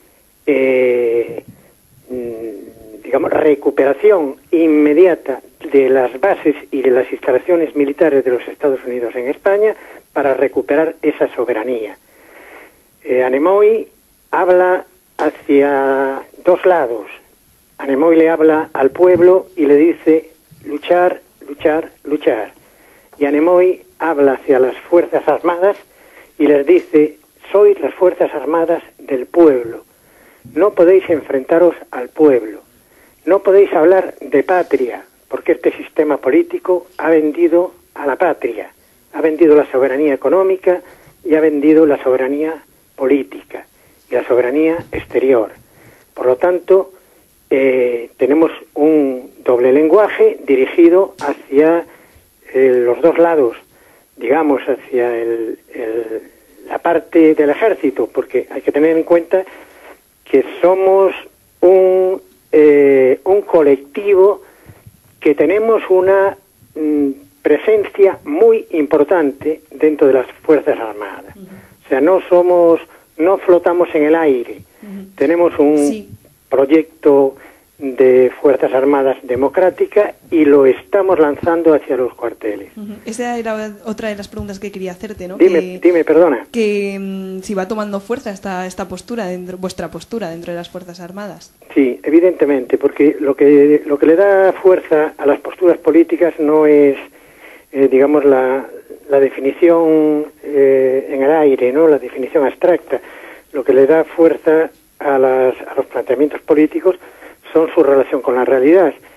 digamos, recuperación inmediata de las bases y de las instalaciones militares de los Estados Unidos en España para recuperar esa soberanía. Anemoy habla hacia dos lados. Anemoy le habla al pueblo y le dice luchar, luchar, luchar. Y Anemoy habla hacia las Fuerzas Armadas y les dice: sois las Fuerzas Armadas del pueblo. No podéis enfrentaros al pueblo. No podéis hablar de patria, porque este sistema político ha vendido a la patria, ha vendido la soberanía económica y ha vendido la soberanía política y la soberanía exterior. Por lo tanto, tenemos un doble lenguaje dirigido hacia los dos lados, digamos, hacia la parte del ejército, porque hay que tener en cuenta que somos un colectivo que tenemos una presencia muy importante dentro de las Fuerzas Armadas. O sea, no flotamos en el aire. Tenemos un proyecto de Fuerzas Armadas democrática y lo estamos lanzando hacia los cuarteles.
Esa era otra de las preguntas que quería hacerte, ¿no?
Dime, perdona.
Que si va tomando fuerza esta postura, vuestra postura dentro de las Fuerzas Armadas.
Sí, evidentemente, porque lo que le da fuerza a las posturas políticas no es, digamos, la definición en el aire, ¿no? La definición abstracta. Lo que le da fuerza a los planteamientos políticos son su relación con la realidad.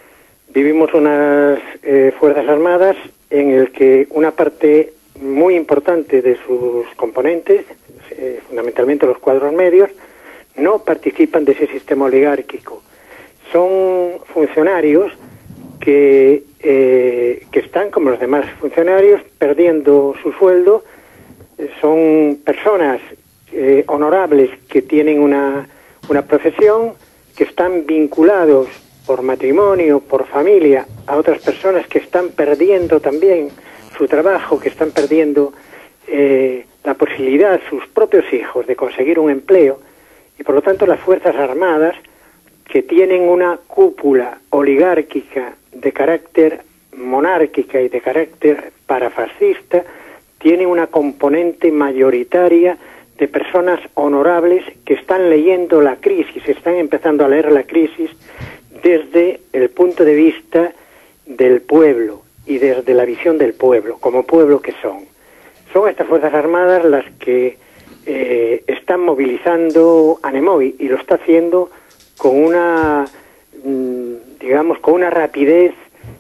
vivimos unas Fuerzas Armadas en el que una parte muy importante de sus componentes, fundamentalmente los cuadros medios, no participan de ese sistema oligárquico. Son funcionarios que están, como los demás funcionarios, perdiendo su sueldo. Son personas honorables que tienen una profesión, que están vinculados por matrimonio, por familia, a otras personas que están perdiendo también su trabajo, que están perdiendo la posibilidad, sus propios hijos, de conseguir un empleo. Y por lo tanto las Fuerzas Armadas, que tienen una cúpula oligárquica de carácter monárquica y de carácter parafascista, tienen una componente mayoritaria de personas honorables que están leyendo la crisis, están empezando a leer la crisis desde el punto de vista del pueblo y desde la visión del pueblo, como pueblo que son. Son estas Fuerzas Armadas las que están movilizando a Nemoi, y lo está haciendo con una, digamos, con una rapidez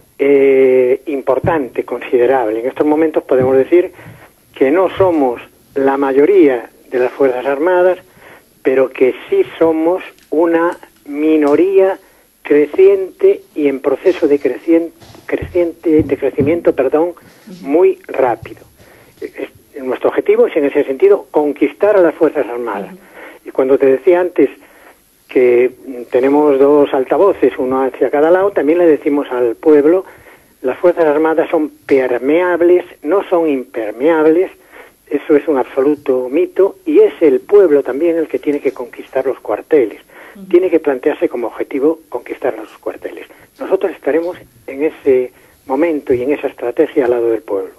importante, considerable. En estos momentos podemos decir que no somos la mayoría de las Fuerzas Armadas, pero que sí somos una minoría creciente y en proceso de crecimiento, muy rápido. Nuestro objetivo es, en ese sentido, conquistar a las Fuerzas Armadas. Y cuando te decía antes que tenemos dos altavoces, uno hacia cada lado, también le decimos al pueblo: las Fuerzas Armadas son permeables, no son impermeables. Eso es un absoluto mito, y es el pueblo también el que tiene que conquistar los cuarteles. Tiene que plantearse como objetivo conquistar los cuarteles. Nosotros estaremos en ese momento y en esa estrategia al lado del pueblo.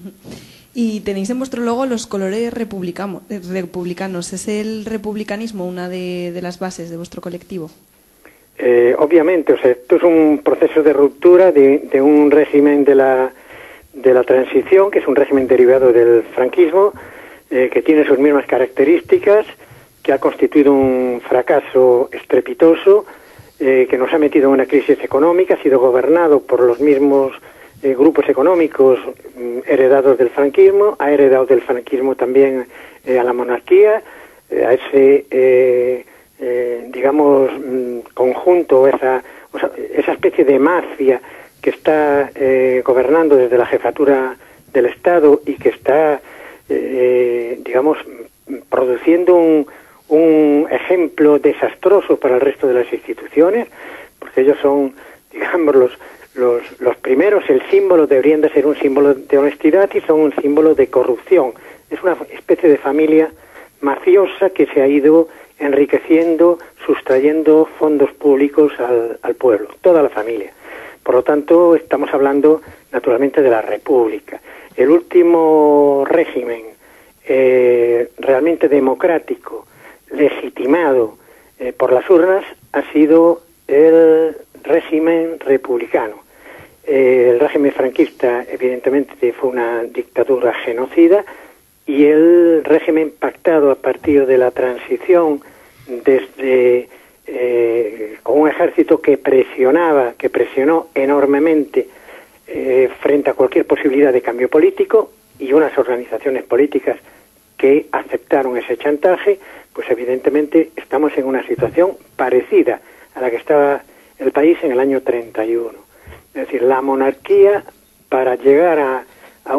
Y tenéis en vuestro logo los colores republicanos. ¿Es el republicanismo una de las bases de vuestro colectivo?
Obviamente, o sea, esto es un proceso de ruptura de un régimen de la transición, que es un régimen derivado del franquismo, que tiene sus mismas características, que ha constituido un fracaso estrepitoso, que nos ha metido en una crisis económica, ha sido gobernado por los mismos grupos económicos heredados del franquismo, ha heredado del franquismo también a la monarquía, a ese, digamos, conjunto, esa especie de mafia que está gobernando desde la jefatura del Estado y que está, digamos, produciendo un ejemplo desastroso para el resto de las instituciones, porque ellos son, digamos, los primeros. El símbolo deberían de ser un símbolo de honestidad y son un símbolo de corrupción. Es una especie de familia mafiosa que se ha ido enriqueciendo, sustrayendo fondos públicos al pueblo, toda la familia. Por lo tanto, estamos hablando naturalmente de la República. El último régimen realmente democrático, legitimado por las urnas, ha sido el régimen republicano. El régimen franquista, evidentemente, fue una dictadura genocida, y el régimen pactado a partir de la transición, desde con un ejército que presionó enormemente frente a cualquier posibilidad de cambio político, y unas organizaciones políticas que aceptaron ese chantaje, pues evidentemente estamos en una situación parecida a la que estaba el país en el año 31. Es decir, la monarquía, para llegar a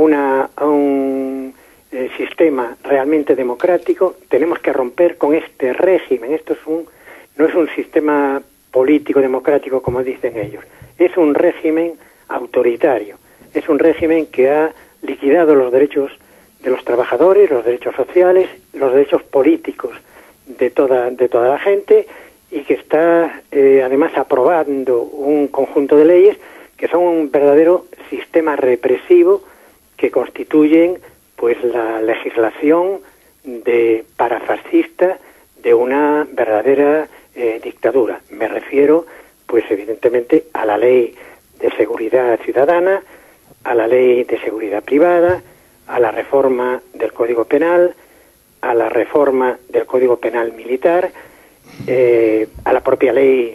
un sistema realmente democrático, tenemos que romper con este régimen. Esto no es un sistema político democrático como dicen ellos, es un régimen autoritario, es un régimen que ha liquidado los derechos de los trabajadores, los derechos sociales, los derechos políticos de toda la gente, y que está además aprobando un conjunto de leyes que son un verdadero sistema represivo, que constituyen pues la legislación parafascista de una verdadera dictadura. Me refiero pues evidentemente a la ley de seguridad ciudadana, a la ley de seguridad privada, a la reforma del Código Penal, a la reforma del Código Penal militar, a la propia ley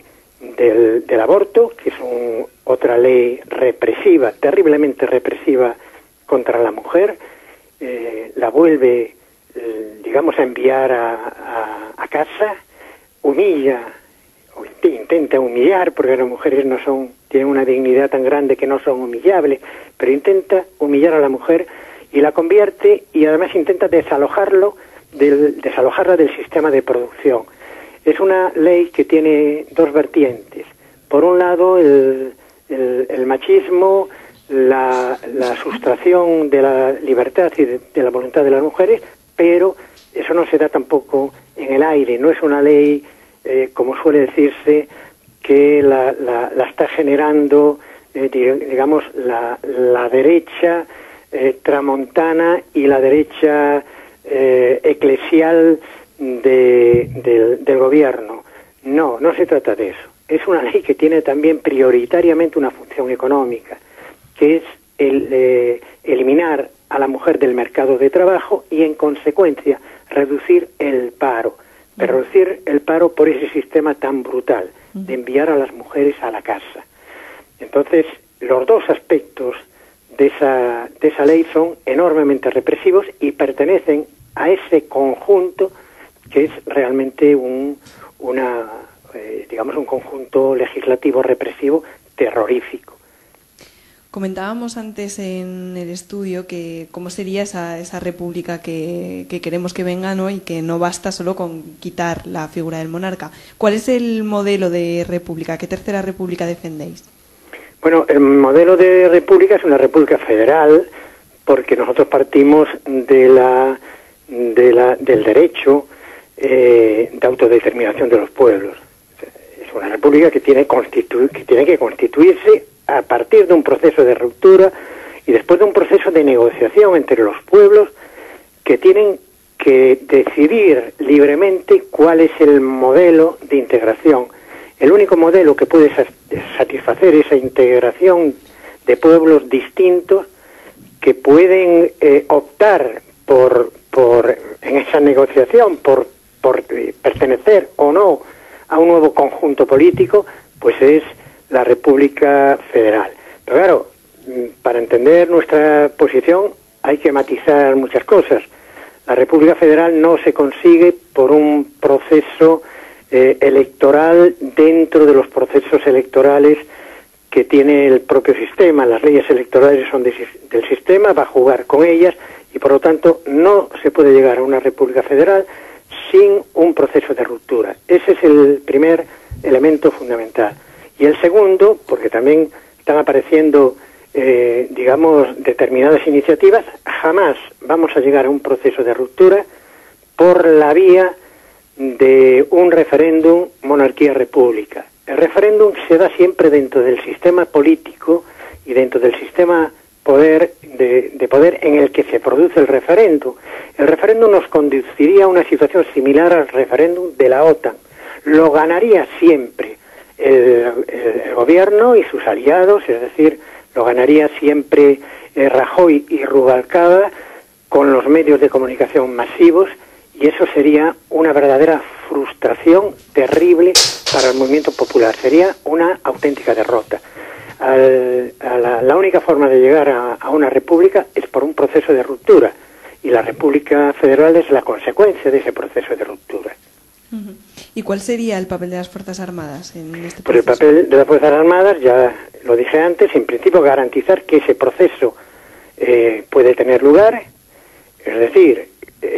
del aborto, que es otra ley represiva, terriblemente represiva contra la mujer, la vuelve, digamos, a enviar a casa, humilla, o intenta humillar, porque las mujeres tienen una dignidad tan grande que no son humillables, pero intenta humillar a la mujer y la convierte, y además intenta desalojarla del sistema de producción. Es una ley que tiene dos vertientes. Por un lado, el machismo, la sustracción de la libertad y de la voluntad de las mujeres, pero eso no se da tampoco en el aire. No es una ley, como suele decirse, que la está generando, digamos, la derecha tramontana y la derecha eclesial del gobierno. No se trata de eso. Es una ley que tiene también prioritariamente una función económica, que es eliminar a la mujer del mercado de trabajo y, en consecuencia, reducir el paro. Pero reducir el paro por ese sistema tan brutal de enviar a las mujeres a la casa. Entonces, los dos aspectos de esa ley son enormemente represivos y pertenecen a ese conjunto que es realmente un conjunto legislativo represivo terrorífico.
Comentábamos antes en el estudio que cómo sería esa república que queremos que venga, ¿no? Y que no basta solo con quitar la figura del monarca. ¿Cuál es el modelo de república? ¿Qué tercera república defendéis?
Bueno, el modelo de república es una república federal, porque nosotros partimos del derecho de autodeterminación de los pueblos. Es una república que tiene que constituirse a partir de un proceso de ruptura y después de un proceso de negociación entre los pueblos, que tienen que decidir libremente cuál es el modelo de integración. El único modelo que puede satisfacer esa integración de pueblos distintos, que pueden optar en esa negociación por pertenecer o no a un nuevo conjunto político, pues es la República Federal. Pero claro, para entender nuestra posición hay que matizar muchas cosas. La República Federal no se consigue por un proceso electoral dentro de los procesos electorales que tiene el propio sistema. Las leyes electorales son del sistema, va a jugar con ellas y por lo tanto no se puede llegar a una República Federal sin un proceso de ruptura. Ese es el primer elemento fundamental. Y el segundo, porque también están apareciendo, determinadas iniciativas, jamás vamos a llegar a un proceso de ruptura por la vía de un referéndum monarquía-república. El referéndum se da siempre dentro del sistema político y dentro del sistema de poder en el que se produce el referéndum. El referéndum nos conduciría a una situación similar al referéndum de la OTAN. Lo ganaría siempre el gobierno y sus aliados, es decir, lo ganaría siempre Rajoy y Rubalcaba con los medios de comunicación masivos, y eso sería una verdadera frustración terrible para el movimiento popular. Sería una auténtica derrota. La única forma de llegar a una república es por un proceso de ruptura, y la República Federal es la consecuencia de ese proceso de ruptura.
¿Y cuál sería el papel de las Fuerzas Armadas en este proceso?
Pues el papel de las Fuerzas Armadas, ya lo dije antes, en principio garantizar que ese proceso puede tener lugar, es decir,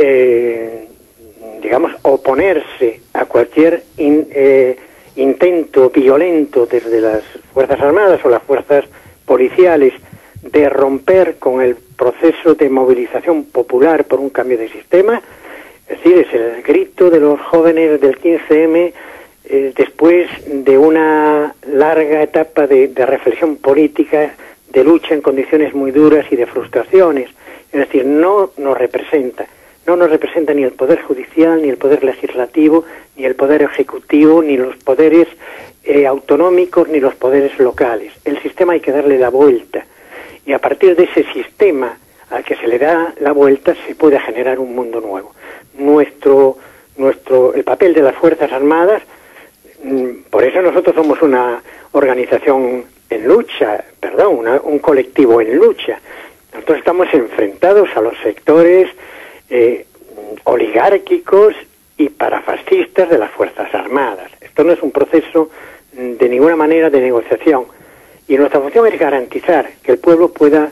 oponerse a cualquier intento violento desde las Fuerzas Armadas o las fuerzas policiales de romper con el proceso de movilización popular por un cambio de sistema. Es decir, es el grito de los jóvenes del 15M después de una larga etapa de reflexión política, de lucha en condiciones muy duras y de frustraciones. Es decir, no nos representa ni el Poder Judicial, ni el Poder Legislativo, ni el Poder Ejecutivo, ni los poderes autonómicos, ni los poderes locales. El sistema hay que darle la vuelta, y a partir de ese sistema al que se le da la vuelta se puede generar un mundo nuevo. El papel de las Fuerzas Armadas, Por eso nosotros somos una organización en lucha, un colectivo en lucha. Nosotros estamos enfrentados a los sectores oligárquicos y parafascistas de las Fuerzas Armadas. Esto no es un proceso de ninguna manera de negociación. Y nuestra función es garantizar que el pueblo pueda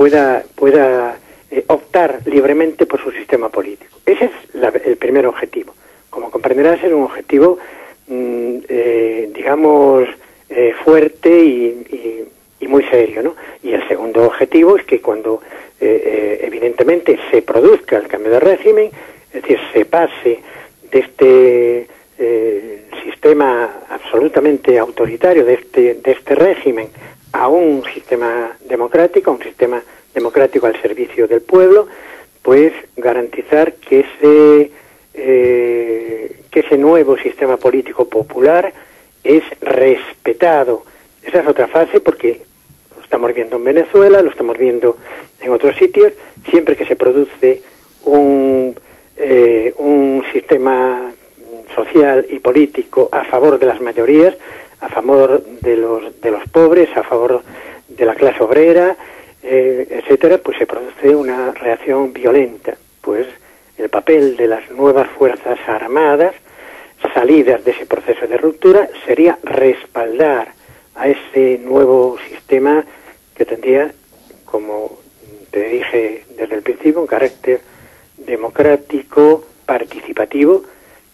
optar libremente por su sistema político. Ese es el primer objetivo. Como comprenderás, es un objetivo, fuerte y muy serio, ¿no? Y el segundo objetivo es que cuando evidentemente se produzca el cambio de régimen, es decir, se pase de este sistema absolutamente autoritario, de este régimen, a un sistema democrático al servicio del pueblo, pues garantizar que ese nuevo sistema político popular es respetado. Esa es otra fase, porque lo estamos viendo en Venezuela, lo estamos viendo en otros sitios. Siempre que se produce un sistema social y político a favor de las mayorías, a favor de los pobres, a favor de la clase obrera, etcétera, pues se produce una reacción violenta. Pues el papel de las nuevas Fuerzas Armadas, salidas de ese proceso de ruptura, sería respaldar a ese nuevo sistema que tendría, como te dije desde el principio, un carácter democrático, participativo,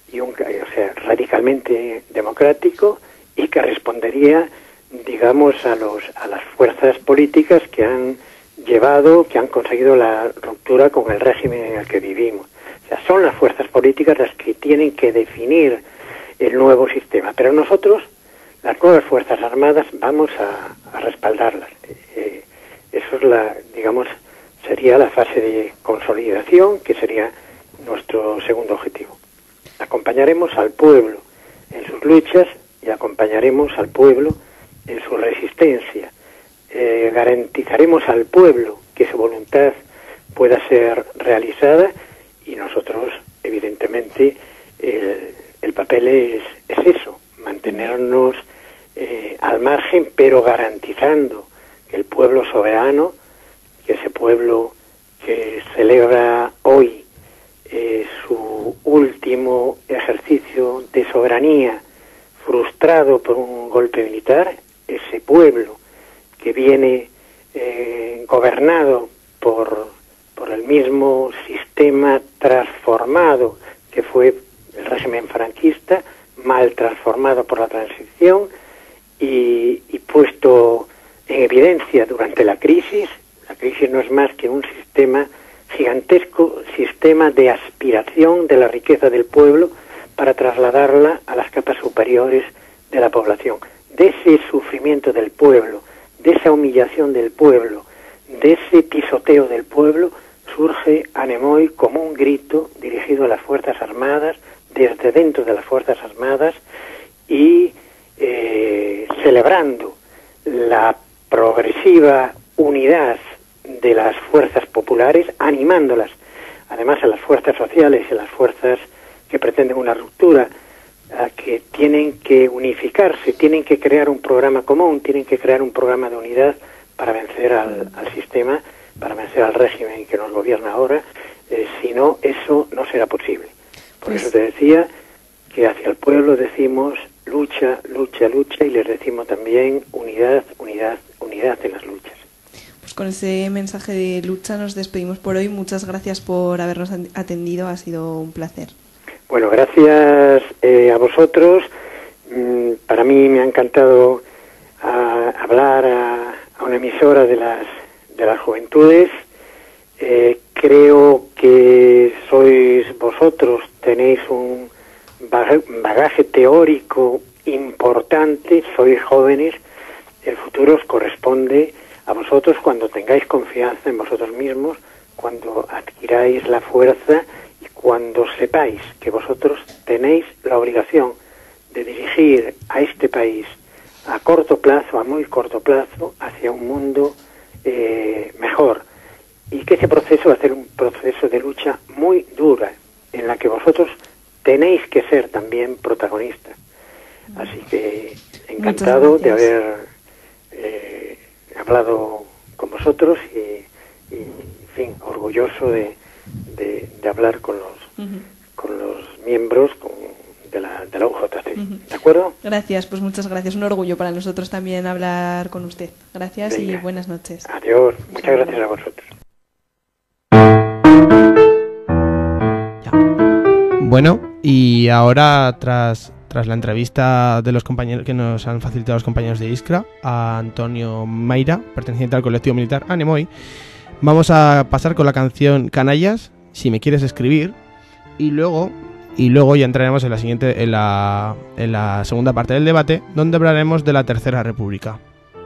radicalmente democrático, y que respondería, digamos, a las fuerzas políticas que han conseguido la ruptura con el régimen en el que vivimos. O sea, son las fuerzas políticas las que tienen que definir el nuevo sistema, pero nosotros, las nuevas Fuerzas Armadas, vamos a respaldarlas. Eso es sería la fase de consolidación, que sería nuestro segundo objetivo. Acompañaremos al pueblo en sus luchas y acompañaremos al pueblo en su resistencia. Garantizaremos al pueblo que su voluntad pueda ser realizada, y nosotros, evidentemente, el papel es eso, mantenernos al margen, pero garantizando que el pueblo soberano, que ese pueblo que celebra hoy su último ejercicio de soberanía frustrado por un golpe militar, ese pueblo que viene gobernado por el mismo sistema transformado que fue el régimen franquista, mal transformado por la transición y puesto en evidencia durante la crisis. La crisis no es más que un gigantesco sistema de aspiración de la riqueza del pueblo para trasladarla a las capas superiores de la población. De ese sufrimiento del pueblo, de esa humillación del pueblo, de ese pisoteo del pueblo, surge Anemoy como un grito dirigido a las Fuerzas Armadas, desde dentro de las Fuerzas Armadas, y celebrando la progresiva unidad de las fuerzas populares, animándolas, además a las fuerzas sociales y a las fuerzas que pretenden una ruptura, a que tienen que unificarse, tienen que crear un programa común, tienen que crear un programa de unidad para vencer al sistema, para vencer al régimen que nos gobierna ahora. Si no, eso no será posible. Por eso te decía que hacia el pueblo decimos lucha, lucha, lucha, y les decimos también unidad, unidad, unidad en las luchas.
Pues con ese mensaje de lucha nos despedimos por hoy. Muchas gracias por habernos atendido, ha sido un placer.
Bueno, gracias a vosotros. Para mí me ha encantado hablar a una emisora de las juventudes. Creo que tenéis un bagaje teórico importante, sois jóvenes, el futuro os corresponde a vosotros cuando tengáis confianza en vosotros mismos, cuando adquiráis la fuerza y cuando sepáis que vosotros tenéis la obligación de dirigir a este país a corto plazo, a muy corto plazo, hacia un mundo mejor, y que ese proceso va a ser un proceso de lucha muy dura, en la que vosotros tenéis que ser también protagonistas. Así que encantado de haber hablado con vosotros y, en fin, orgulloso de hablar con los miembros de la UJC. ¿De acuerdo?
Gracias, pues muchas gracias. Un orgullo para nosotros también hablar con usted. Gracias. Venga. Y buenas noches.
Adiós. Muchas gracias a vosotros.
Bueno, y ahora tras la entrevista de los compañeros que nos han facilitado los compañeros de Iskra a Antonio Mayra, perteneciente al colectivo militar Anemoy, vamos a pasar con la canción Canallas, Si me quieres escribir, y luego ya entraremos en la segunda parte del debate, donde hablaremos de la Tercera República.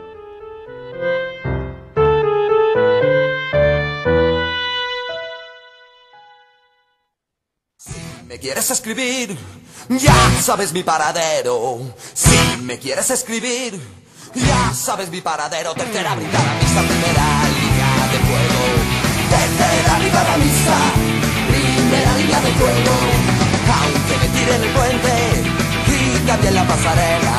Si me quieres escribir, ya sabes mi paradero. Si me quieres escribir, ya sabes mi paradero. Tercera brigada mixta, primera línea de fuego. Tercera brigada mixta, primera línea de fuego. Aunque me tiren el puente y cambien la pasarela.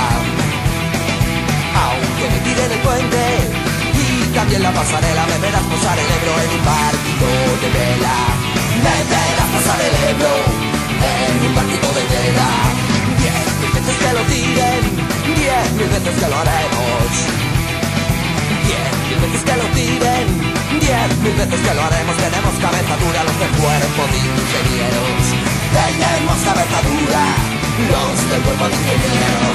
Aunque me tiren el puente y cambien la pasarela, me verás posar el Ebro en un barquito de vela. Me verás posar el Ebro en un barquito de vela. 10.000 veces que lo tiren, 10.000 veces que lo haremos. 10.000 veces que lo tiren, 10.000 veces que lo haremos. Tenemos cabeza dura los del cuerpo de ingenieros. Tenemos cabeza dura los del cuerpo de ingenieros.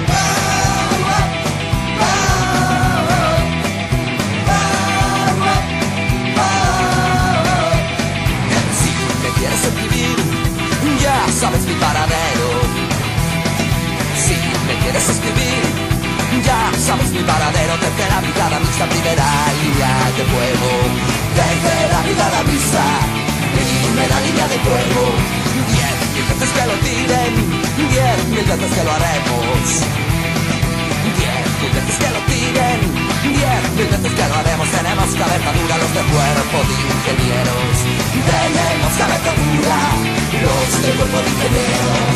¿Quieres escribir? Ya sabes mi paradero. Si me quieres escribir, ya sabes mi paradero. Tercera brigada mixta, primera línea de fuego. Tercera brigada mixta, primera línea de fuego. 10.000 veces que lo tiren, 10.000 veces que lo haremos. 10.000 veces que lo tiren, 10.000 veces que lo haremos. Tenemos cabeza dura los de cuerpo de ingenieros. Tenemos cabeza dura los de cuerpo de ingenieros.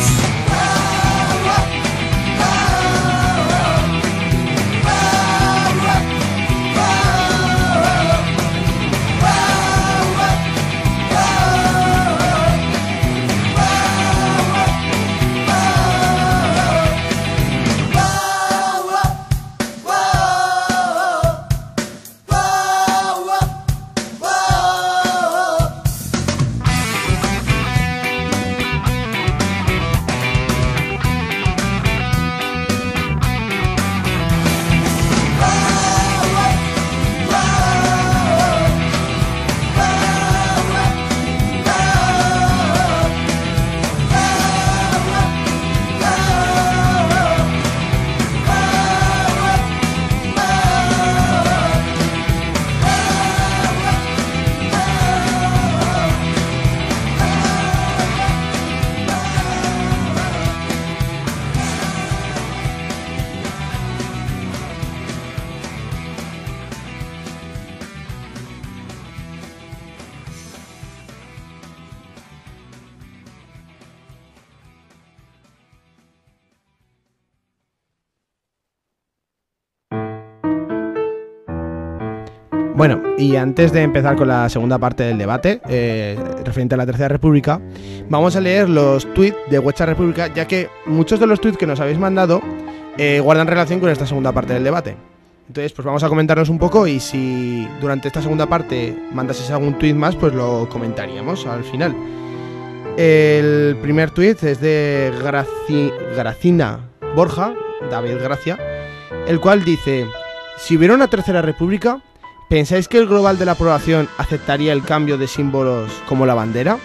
Bueno, y antes de empezar con la segunda parte del debate, referente a la Tercera República, vamos a leer los tweets de Huecha República, ya que muchos de los tweets que nos habéis mandado guardan relación con esta segunda parte del debate. Entonces, pues vamos a comentarlos un poco, y si durante esta segunda parte mandaseis algún tweet más, pues lo comentaríamos al final. El primer tweet es de Gracina Borja, David Gracia, el cual dice: si hubiera una Tercera República, ¿pensáis que el global de la población aceptaría el cambio de símbolos como la bandera?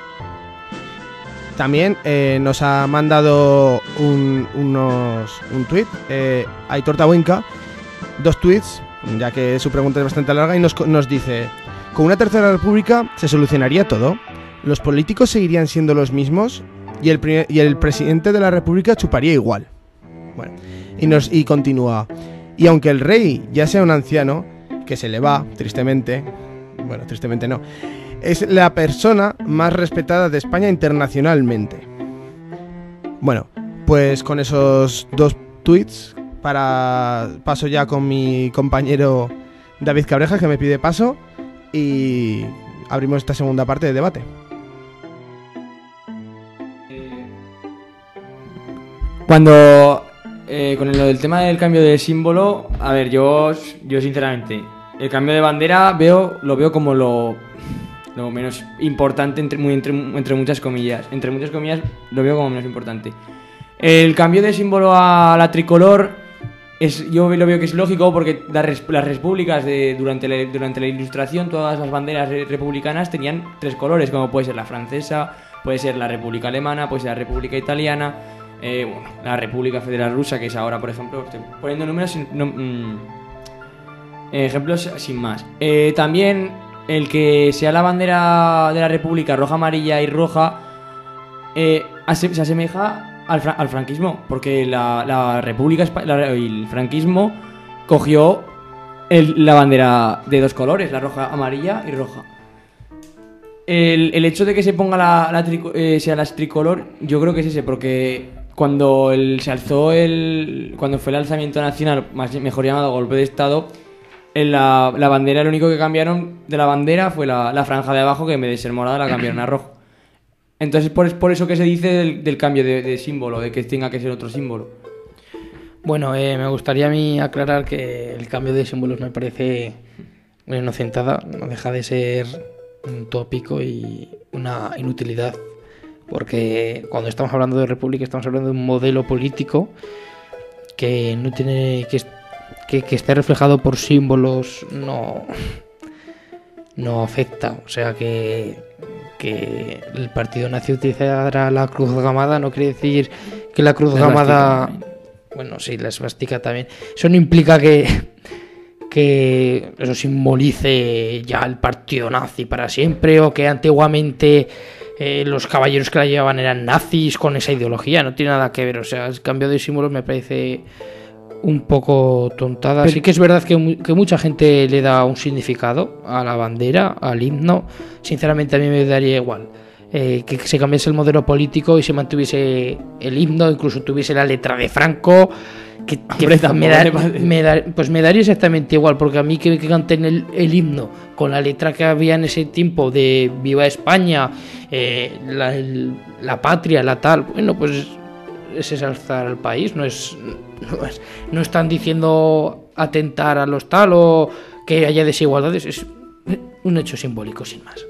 También nos ha mandado un tuit, Aitor Tabuenca, 2 tweets, ya que su pregunta es bastante larga, y nos dice: con una Tercera República se solucionaría todo, los políticos seguirían siendo los mismos y el presidente de la República chuparía igual. Bueno, y continúa: y aunque el rey ya sea un anciano, que se le va, tristemente, bueno, tristemente no, es la persona más respetada de España internacionalmente. Bueno, pues con esos 2 tweets paso ya con mi compañero David Cabrejas, que me pide paso, y abrimos esta segunda parte de debate.
Cuando con lo del tema del cambio de símbolo, a ver, yo sinceramente, el cambio de bandera lo veo como lo menos importante entre muchas comillas. Entre muchas comillas lo veo como menos importante. El cambio de símbolo a la tricolor yo lo veo que es lógico, porque las repúblicas durante la Ilustración, todas las banderas republicanas tenían 3 colores, como puede ser la francesa, puede ser la República Alemana, puede ser la República Italiana, la República Federal Rusa, que es ahora, por ejemplo, estoy poniendo números, ejemplos sin más. También el que sea la bandera de la República roja, amarilla y roja se asemeja al franquismo, porque la República el franquismo cogió la bandera de 2 colores, la roja, amarilla y roja. El hecho de que se ponga sea la tricolor, yo creo que es ese, porque cuando cuando fue el alzamiento nacional, mejor llamado golpe de Estado, la bandera, lo único que cambiaron de la bandera fue la franja de abajo, que en vez de ser morada la cambiaron a rojo. Entonces por eso que se dice del cambio de símbolo, de que tenga que ser otro símbolo.
Bueno, me gustaría a mí aclarar que el cambio de símbolos me parece una inocentada, no deja de ser un tópico y una inutilidad, porque cuando estamos hablando de república estamos hablando de un modelo político que no tiene que esté reflejado por símbolos, no afecta. O sea, que el partido nazi utilizará la cruz gamada no quiere decir que la cruz gamada, bueno, sí, la esvástica también, eso no implica que eso simbolice ya el partido nazi para siempre, o que antiguamente los caballeros que la llevaban eran nazis con esa ideología. No tiene nada que ver. O sea, el cambio de símbolos me parece un poco tontada. Sí que es verdad que mucha gente le da un significado a la bandera, al himno. Sinceramente a mí me daría igual que se cambiase el modelo político y se mantuviese el himno, incluso tuviese la letra de Franco, me daría exactamente igual, porque a mí que canten el himno con la letra que había en ese tiempo de Viva España, la patria, la tal, bueno, pues es exaltar al país, no están diciendo atentar a los tal o que haya desigualdades, es un hecho simbólico sin más.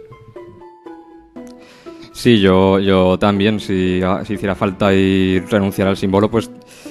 Sí, yo también, si hiciera falta y renunciar al símbolo, pues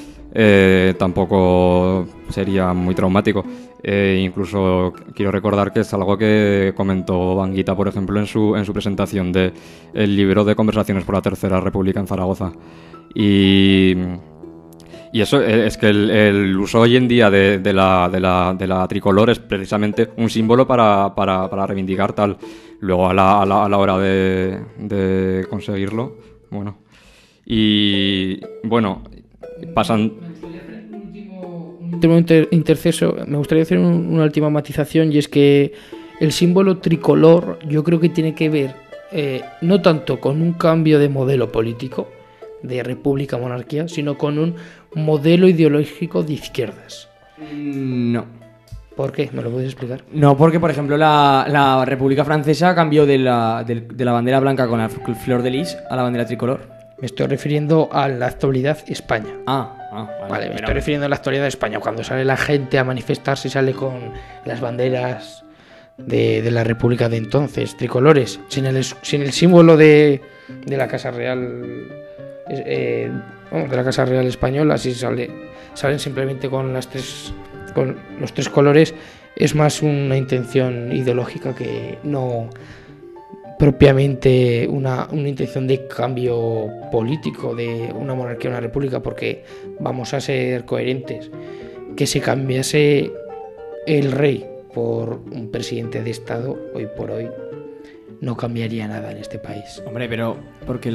tampoco sería muy traumático. Incluso quiero recordar que es algo que comentó Banguita, por ejemplo, en su presentación del libro de Conversaciones por la Tercera República en Zaragoza. Y eso es que el uso hoy en día de la tricolor es precisamente un símbolo para reivindicar tal. Luego a la hora de conseguirlo, bueno. Y bueno, pasan...
Un último interceso, me gustaría hacer una última matización, y es que el símbolo tricolor yo creo que tiene que ver no tanto con un cambio de modelo político, de república monarquía, sino con un modelo ideológico de izquierdas.
No.
¿Por qué? ¿Me lo puedes explicar?
No, porque por ejemplo la República Francesa cambió de la bandera blanca con la flor de lis a la bandera tricolor.
Me estoy refiriendo a la actualidad España.
Vale,
me estoy refiriendo a la actualidad de España. Cuando sale la gente a manifestarse, sale con las banderas de la República de entonces, tricolores, sin el símbolo de la Casa Real, de la Casa Real española, así salen simplemente con los 3 colores. Es más una intención ideológica que no propiamente una intención de cambio político de una monarquía a una república, porque vamos a ser coherentes. Que se cambiase el rey por un presidente de Estado hoy por hoy no cambiaría nada en este país.
Hombre, pero porque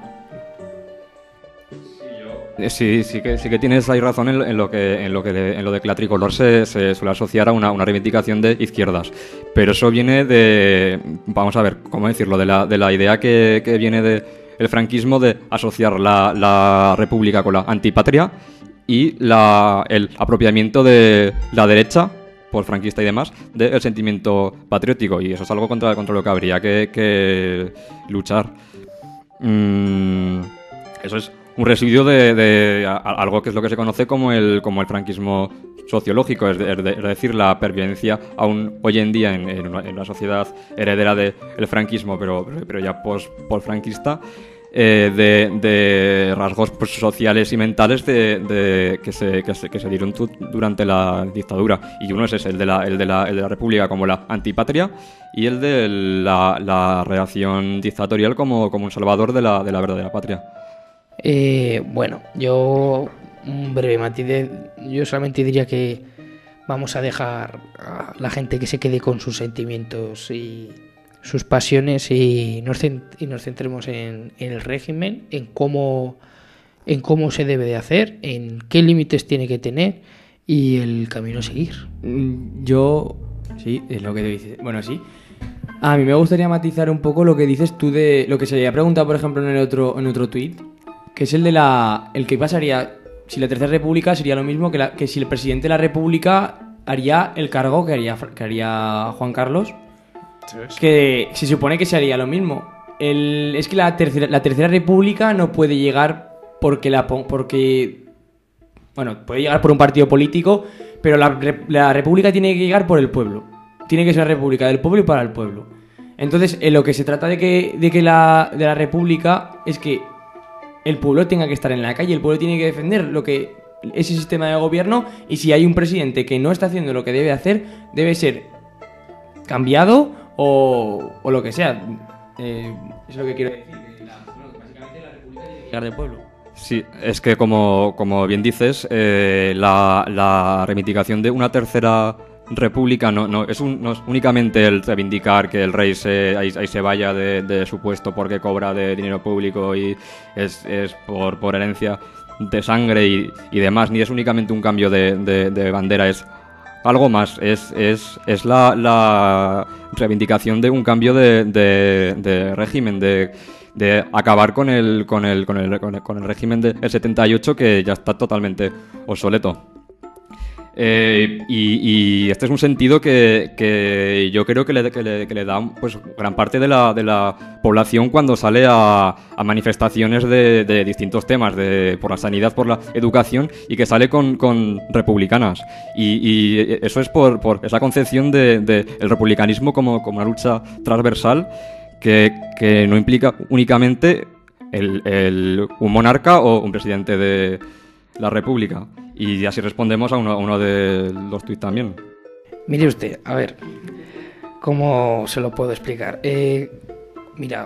Sí que tienes ahí razón en lo de que la tricolor se suele asociar a una reivindicación de izquierdas, pero eso viene de, vamos a ver, ¿cómo decirlo? De la idea que viene el franquismo de asociar la república con la antipatria y el apropiamiento de la derecha, por franquista y demás, del sentimiento patriótico, y eso es algo contra lo que habría que luchar. Eso es un residuo de algo que es lo que se conoce como el franquismo sociológico, es decir, la pervivencia aún hoy en día en una sociedad heredera del franquismo, pero ya post-franquista, de rasgos pues, sociales y mentales que se dieron durante la dictadura, y uno es ese, el de la república como la antipatria, y el de la reacción dictatorial como un salvador de la verdadera patria.
Bueno, yo un breve matiz, yo solamente diría que vamos a dejar a la gente que se quede con sus sentimientos y sus pasiones y nos centremos en el régimen, en cómo se debe de hacer, en qué límites tiene que tener y el camino a seguir.
Yo, sí, es lo que te dice. Bueno, sí. A mí me gustaría matizar un poco lo que dices tú de lo que se había preguntado, por ejemplo, en otro tuit, que es el que pasaría si la Tercera República sería lo mismo que si el presidente de la República haría el cargo que haría Juan Carlos. Que se supone que se haría lo mismo. Es que la Tercera República no puede llegar porque puede llegar por un partido político, pero la República tiene que llegar por el pueblo. Tiene que ser una república del pueblo y para el pueblo. Entonces, en lo que se trata de la República es que el pueblo tenga que estar en la calle, el pueblo tiene que defender ese sistema de gobierno, y si hay un presidente que no está haciendo lo que debe hacer, debe ser cambiado o lo que sea. Es lo que quiero decir, que básicamente la República tiene que llegar del pueblo.
Sí, es que como bien dices, la reivindicación de una tercera república no es únicamente el reivindicar que el rey ahí se vaya de su puesto porque cobra de dinero público y es por herencia de sangre y demás, ni es únicamente un cambio de bandera, es algo más, es la reivindicación de un cambio de régimen, de acabar con el régimen del 78, que ya está totalmente obsoleto. Y este es un sentido que yo creo que le da pues gran parte de la población cuando sale a manifestaciones de distintos temas, por la sanidad, por la educación, y que sale con republicanas, y eso es por esa concepción del republicanismo como una lucha transversal que no implica únicamente un monarca o un presidente de la república. Y así respondemos a uno de los tuits también.
Mire usted, a ver, ¿cómo se lo puedo explicar? Mira,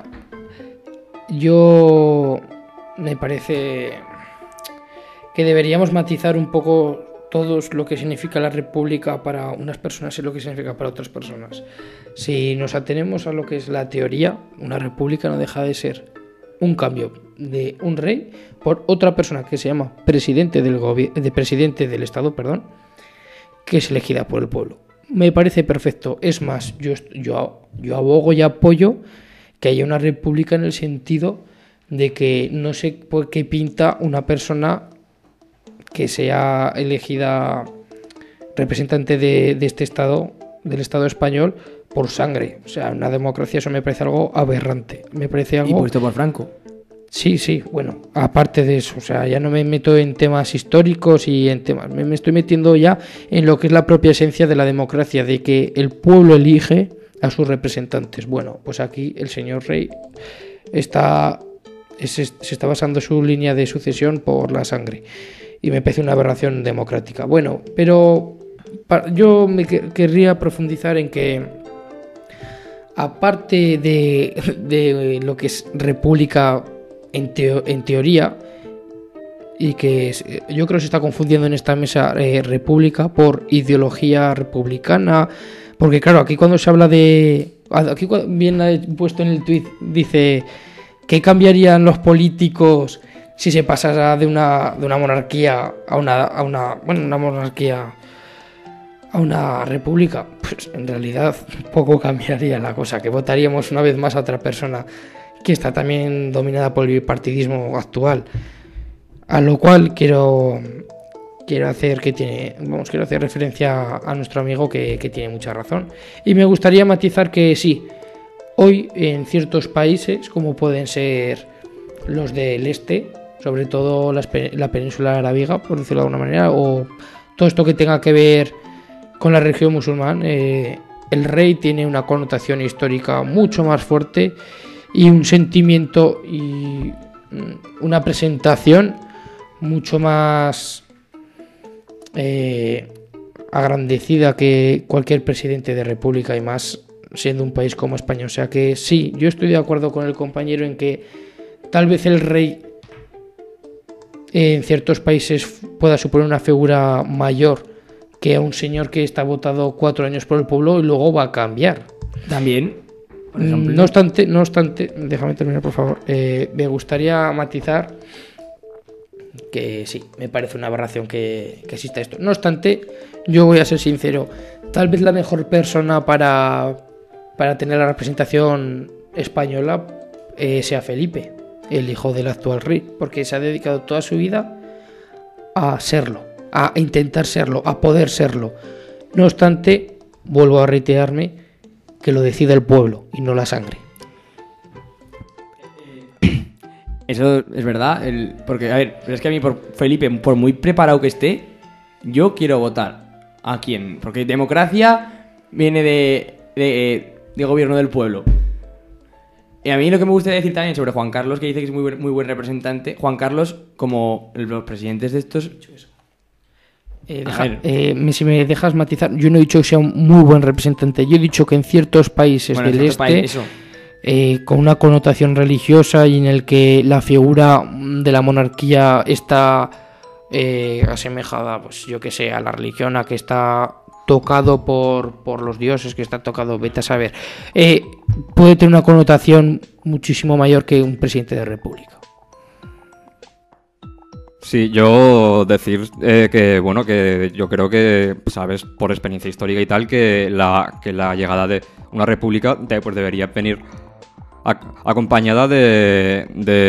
yo me parece que deberíamos matizar un poco todos lo que significa la república para unas personas y lo que significa para otras personas. Si nos atenemos a lo que es la teoría, una república no deja de ser un cambio de un rey por otra persona que se llama presidente del Estado, que es elegida por el pueblo. Me parece perfecto. Es más, yo abogo y apoyo que haya una república en el sentido de que no sé por qué pinta una persona que sea elegida representante de este Estado, del Estado español, por sangre. O sea, una democracia, eso me parece algo aberrante. Me parece algo...
Y puesto por Franco.
Sí, bueno, aparte de eso, o sea, ya no me meto en temas históricos y en temas, me estoy metiendo ya en lo que es la propia esencia de la democracia, de que el pueblo elige a sus representantes. Bueno, pues aquí el señor rey se está basando su línea de sucesión por la sangre, y me parece una aberración democrática. Bueno, pero yo querría profundizar en que, aparte de lo que es república en teoría, y que yo creo que se está confundiendo en esta mesa república por ideología republicana, porque claro, aquí cuando se habla aquí bien puesto en el tuit, dice ¿qué cambiarían los políticos si se pasara de una monarquía a una monarquía a una república? Pues en realidad poco cambiaría la cosa, que votaríamos una vez más a otra persona que está también dominada por el bipartidismo actual, a lo cual quiero hacer referencia a nuestro amigo que tiene mucha razón, y me gustaría matizar que sí, hoy en ciertos países como pueden ser los del este, sobre todo la península arábiga, por decirlo de alguna manera, o todo esto que tenga que ver con la religión musulmana, el rey tiene una connotación histórica mucho más fuerte y un sentimiento y una presentación mucho más agrandecida que cualquier presidente de república, y más siendo un país como España. O sea que sí, yo estoy de acuerdo con el compañero en que tal vez el rey en ciertos países pueda suponer una figura mayor que a un señor que está votado 4 años por el pueblo y luego va a cambiar.
También, por ejemplo.
No obstante, déjame terminar, por favor. Me gustaría matizar que sí, me parece una aberración que exista esto. No obstante, yo voy a ser sincero, tal vez la mejor persona para tener la representación española sea Felipe, el hijo del actual rey, porque se ha dedicado toda su vida a serlo, a intentar serlo, a poder serlo. No obstante, vuelvo a reiterarme que lo decide el pueblo y no la sangre.
Eso es verdad, porque, a ver, pero es que a mí por Felipe, por muy preparado que esté, yo quiero votar. ¿A quién? Porque democracia viene de gobierno del pueblo. Y a mí lo que me gustaría decir también sobre Juan Carlos, que dice que es muy buen representante. Juan Carlos, como los presidentes de estos...
si me dejas matizar, yo no he dicho que sea un muy buen representante, yo he dicho que en ciertos países del este, con una connotación religiosa y en el que la figura de la monarquía está asemejada, pues yo que sé, a la religión, a que está tocado por los dioses, que está tocado, vete a saber, puede tener una connotación muchísimo mayor que un presidente de república.
Sí, yo decir que yo creo que, sabes, por experiencia histórica y tal, que la llegada de una república pues debería venir acompañada de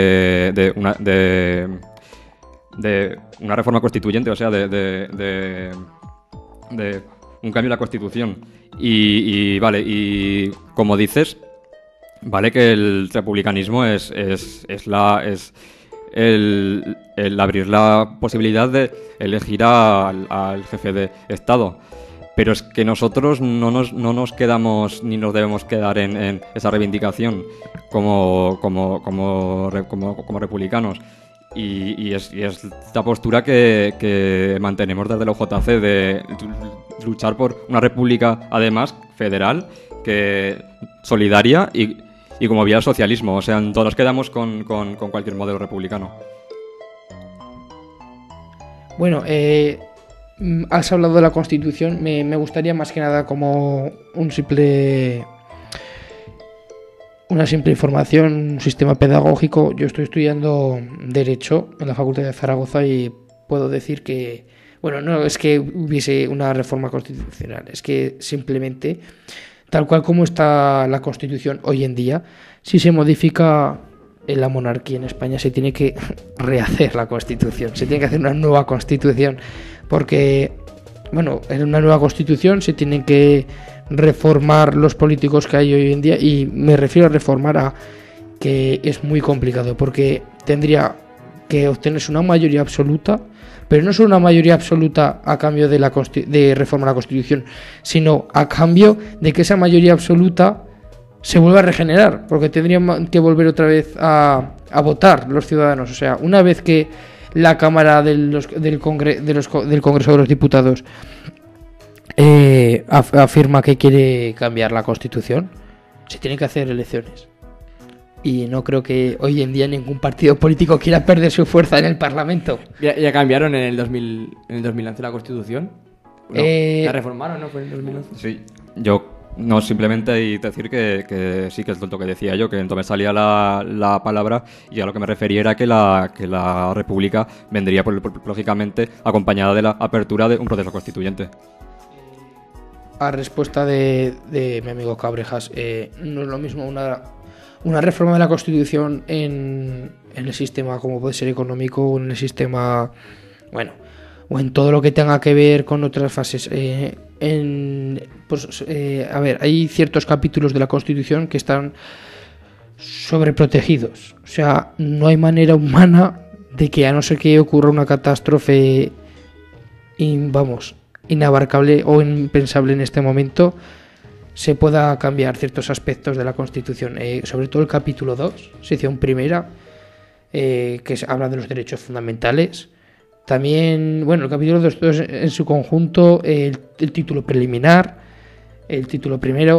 una reforma constituyente, o sea, de un cambio en la Constitución. Y vale, y como dices, vale que el republicanismo es el abrir la posibilidad de elegir al jefe de Estado. Pero es que nosotros no nos quedamos ni nos debemos quedar en esa reivindicación como republicanos. Y es la postura que mantenemos desde la UJC de luchar por una república, además, federal, solidaria y como vía al socialismo. O sea, todos nos quedamos con cualquier modelo republicano.
Bueno, has hablado de la Constitución. Me gustaría más que nada como una simple información, un sistema pedagógico. Yo estoy estudiando Derecho en la Facultad de Zaragoza y puedo decir que, bueno, no es que hubiese una reforma constitucional, es que simplemente, tal cual como está la Constitución hoy en día, si se modifica la monarquía en España, se tiene que rehacer la Constitución, se tiene que hacer una nueva Constitución, porque, bueno, en una nueva Constitución se tienen que reformar los políticos que hay hoy en día, y me refiero a reformar a que es muy complicado, porque tendría que obtenerse una mayoría absoluta, pero no solo una mayoría absoluta a cambio de reformar la Constitución, sino a cambio de que esa mayoría absoluta se vuelva a regenerar, porque tendrían que volver otra vez a votar los ciudadanos. O sea, una vez que la Cámara del Congreso de los Diputados afirma que quiere cambiar la Constitución, se tienen que hacer elecciones. Y no creo que hoy en día ningún partido político quiera perder su fuerza en el Parlamento.
¿Ya cambiaron en el 2011 la Constitución? ¿No? ¿La reformaron, no? ¿Fue en el 2011?
Sí, yo no, simplemente y decir que sí que es lo que decía yo, que entonces salía la palabra, y a lo que me refería era que la República vendría lógicamente acompañada de la apertura de un proceso constituyente.
A respuesta de mi amigo Cabrejas, no es lo mismo una reforma de la Constitución en el sistema, como puede ser económico, o en el sistema, bueno, o en todo lo que tenga que ver con otras fases. A ver, hay ciertos capítulos de la Constitución que están sobreprotegidos. O sea, no hay manera humana de que, a no ser que ocurra una catástrofe inabarcable o impensable en este momento, se pueda cambiar ciertos aspectos de la Constitución. Sobre todo el capítulo 2, sección primera, que habla de los derechos fundamentales. También, bueno, el capítulo 2 en su conjunto, el título preliminar, el título primero,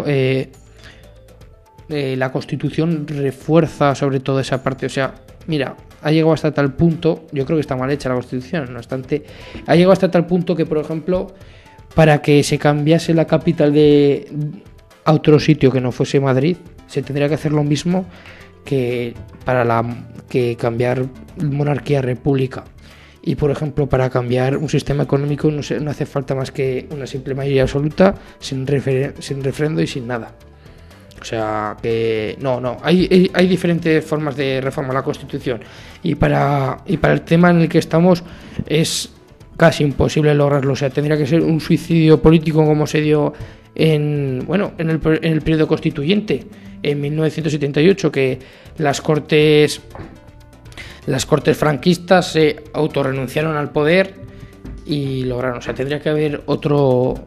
la Constitución refuerza sobre todo esa parte. O sea, mira, ha llegado hasta tal punto, yo creo que está mal hecha la Constitución, no obstante, ha llegado hasta tal punto que, por ejemplo, para que se cambiase la capital a otro sitio que no fuese Madrid, se tendría que hacer lo mismo que que cambiar monarquía a república. Y, por ejemplo, para cambiar un sistema económico no hace falta más que una simple mayoría absoluta, sin referendo y sin nada. O sea que hay diferentes formas de reformar la Constitución, y para el tema en el que estamos es casi imposible lograrlo. O sea, tendría que ser un suicidio político como se dio en el periodo constituyente en 1978, que las cortes franquistas se autorrenunciaron al poder y lograron. O sea, tendría que haber otro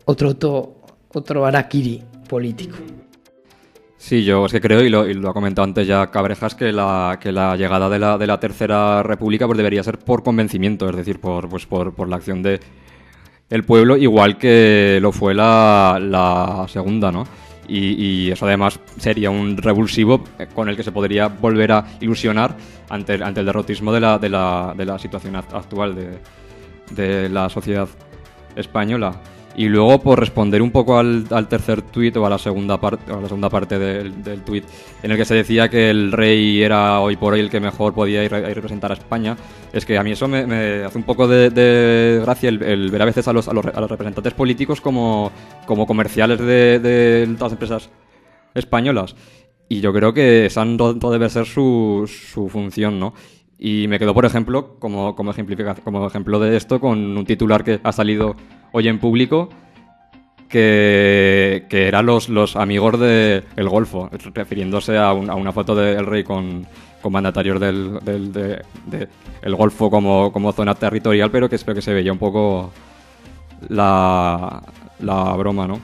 harakiri político.
Sí, yo es que creo, y lo ha comentado antes ya Cabrejas, que la llegada de la Tercera República pues debería ser por convencimiento, es decir, por la acción de el pueblo, igual que lo fue la segunda, ¿no? Y eso además sería un revulsivo con el que se podría volver a ilusionar ante el derrotismo de la situación actual de la sociedad española. Y luego, por responder un poco al tercer tuit, o a la segunda parte del tuit, en el que se decía que el rey era hoy por hoy el que mejor podía ir representar a España, es que a mí eso me hace un poco de gracia el ver a veces a los representantes políticos como comerciales de las empresas españolas. Y yo creo que esa no debe ser su función, ¿no? Y me quedo, por ejemplo, como ejemplo de esto, con un titular que ha salido hoy en Público, que eran los amigos del Golfo, refiriéndose a una foto del rey con mandatarios del Golfo como zona territorial, pero que se veía un poco la broma, ¿no?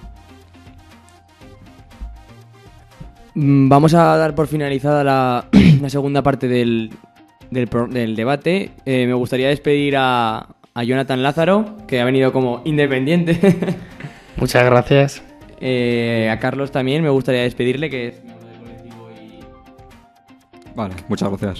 Vamos a dar por finalizada la segunda parte del debate. Me gustaría despedir a Jonathan Lázaro, que ha venido como independiente.
Muchas gracias.
A Carlos también me gustaría despedirle, que es miembro del colectivo.
Vale, muchas gracias.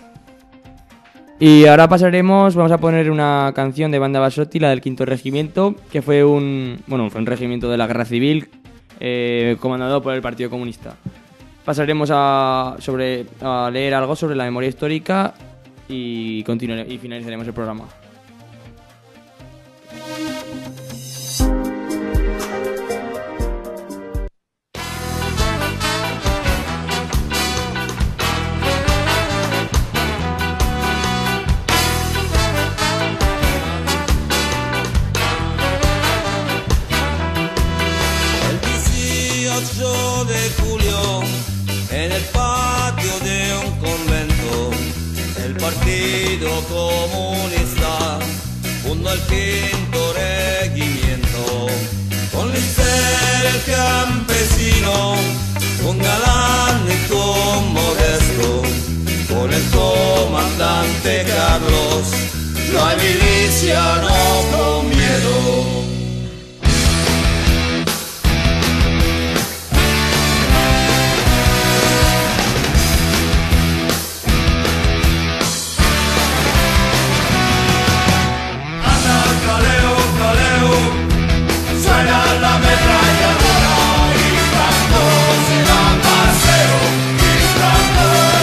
Y ahora vamos a poner una canción de Banda Basotti, la del Quinto Regimiento, que fue un regimiento de la Guerra Civil comandado por el Partido Comunista. Pasaremos a leer algo sobre la memoria histórica y finalizaremos el programa.
El 18 de julio, en el patio de un convento, el Partido Comunista fundó el Quinto Regimiento. Con Lister el campesino, con Galán y con Modesto, con el comandante Carlos, no hay milicia, no con miedo.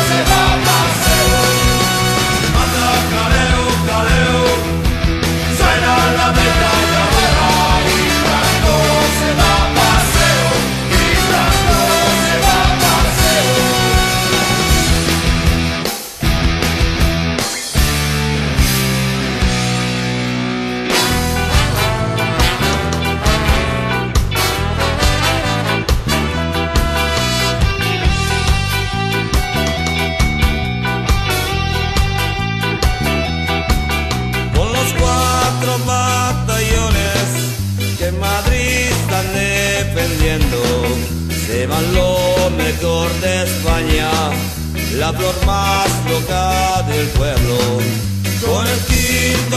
Suena
llevan lo mejor de España, la flor más loca del pueblo. Con el quinto,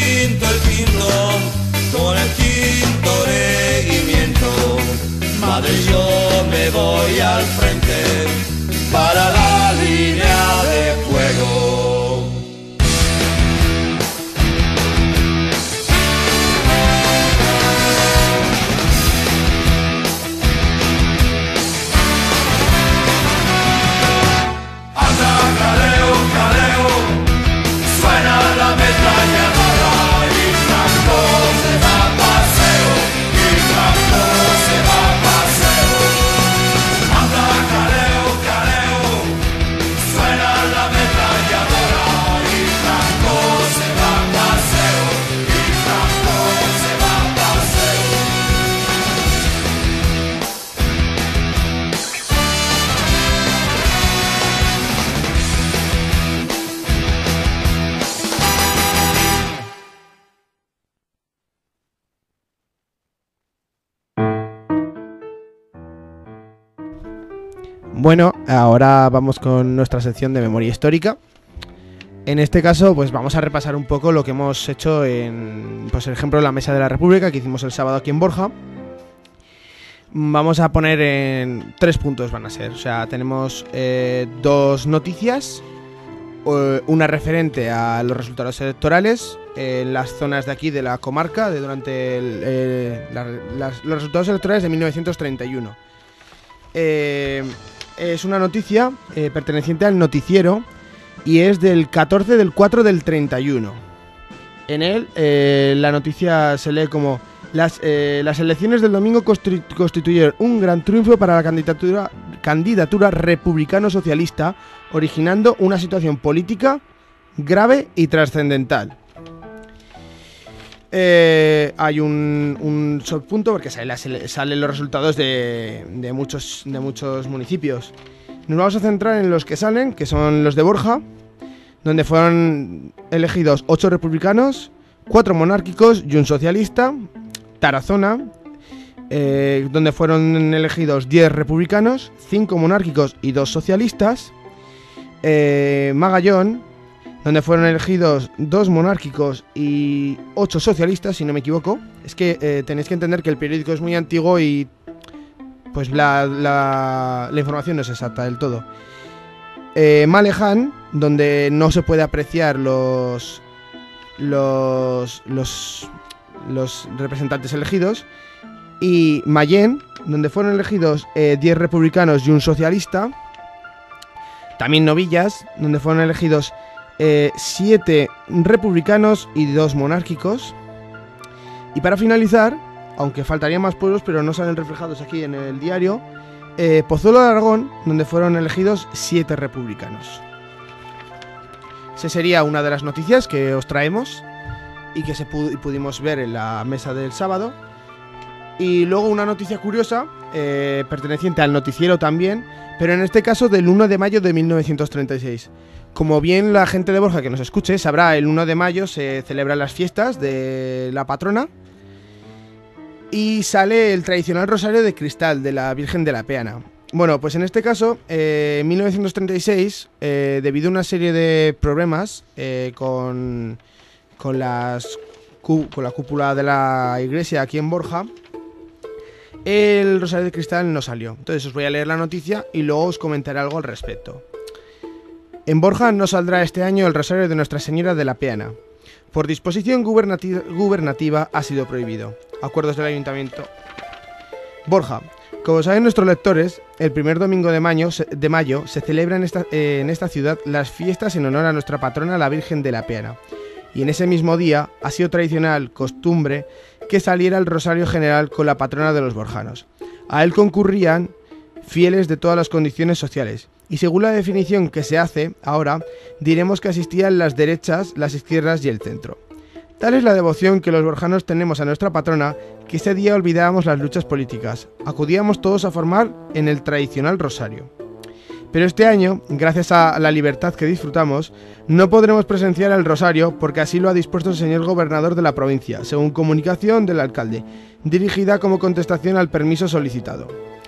con el quinto regimiento, madre, yo me voy al frente para la línea de fuego.
Bueno, ahora vamos con nuestra sección de memoria histórica. En este caso, pues vamos a repasar un poco lo que hemos hecho en, pues, el ejemplo, la Mesa de la República que hicimos el sábado aquí en Borja. Vamos a poner en 3 puntos, van a ser. O sea, tenemos 2 noticias, una referente a los resultados electorales en las zonas de aquí de la comarca de durante los resultados electorales de 1931. Es una noticia perteneciente al noticiero y es del 14 del 4 del 31. En él la noticia se lee como: las elecciones del domingo constituyeron un gran triunfo para la candidatura republicano-socialista, originando una situación política grave y trascendental. Hay un subpunto porque salen los resultados de muchos municipios. Nos vamos a centrar en los que salen, que son los de Borja, donde fueron elegidos 8 republicanos, 4 monárquicos y un socialista. Tarazona, donde fueron elegidos 10 republicanos, 5 monárquicos y 2 socialistas. Magallón, donde fueron elegidos 2 monárquicos y 8 socialistas, si no me equivoco. Es que tenéis que entender que el periódico es muy antiguo y pues la información no es exacta del todo. Maleján, donde no se puede apreciar los representantes elegidos. Y Mayén, donde fueron elegidos 10 republicanos y un socialista. También Novillas, donde fueron elegidos 7 republicanos y 2 monárquicos. Y para finalizar, aunque faltarían más pueblos pero no salen reflejados aquí en el diario, Pozuelo de Aragón, donde fueron elegidos 7 republicanos. Esa sería una de las noticias que os traemos y que pudimos ver en la mesa del sábado. Y luego una noticia curiosa, perteneciente al noticiero también, pero en este caso del 1 de mayo de 1936. Como bien la gente de Borja que nos escuche sabrá, el 1 de mayo se celebran las fiestas de la patrona y sale el tradicional rosario de cristal de la Virgen de la Peana. Bueno, pues en este caso, en 1936, debido a una serie de problemas con la cúpula de la iglesia aquí en Borja, el rosario de cristal no salió. Entonces os voy a leer la noticia y luego os comentaré algo al respecto. En Borja no saldrá este año el rosario de Nuestra Señora de la Peana. Por disposición gubernativa ha sido prohibido. Acuerdos del Ayuntamiento. Borja. Como saben nuestros lectores, el primer domingo de mayo se celebran en esta ciudad las fiestas en honor a nuestra patrona, la Virgen de la Peana. Y en ese mismo día ha sido tradicional costumbre que saliera el rosario general con la patrona de los borjanos. A él concurrían fieles de todas las condiciones sociales. Y según la definición que se hace ahora, diremos que asistían las derechas, las izquierdas y el centro. Tal es la devoción que los borjanos tenemos a nuestra patrona, que ese día olvidábamos las luchas políticas. Acudíamos todos a formar en el tradicional rosario. Pero este año, gracias a la libertad que disfrutamos, no podremos presenciar el rosario porque así lo ha dispuesto el señor gobernador de la provincia, según comunicación del alcalde, dirigida como contestación al permiso solicitado.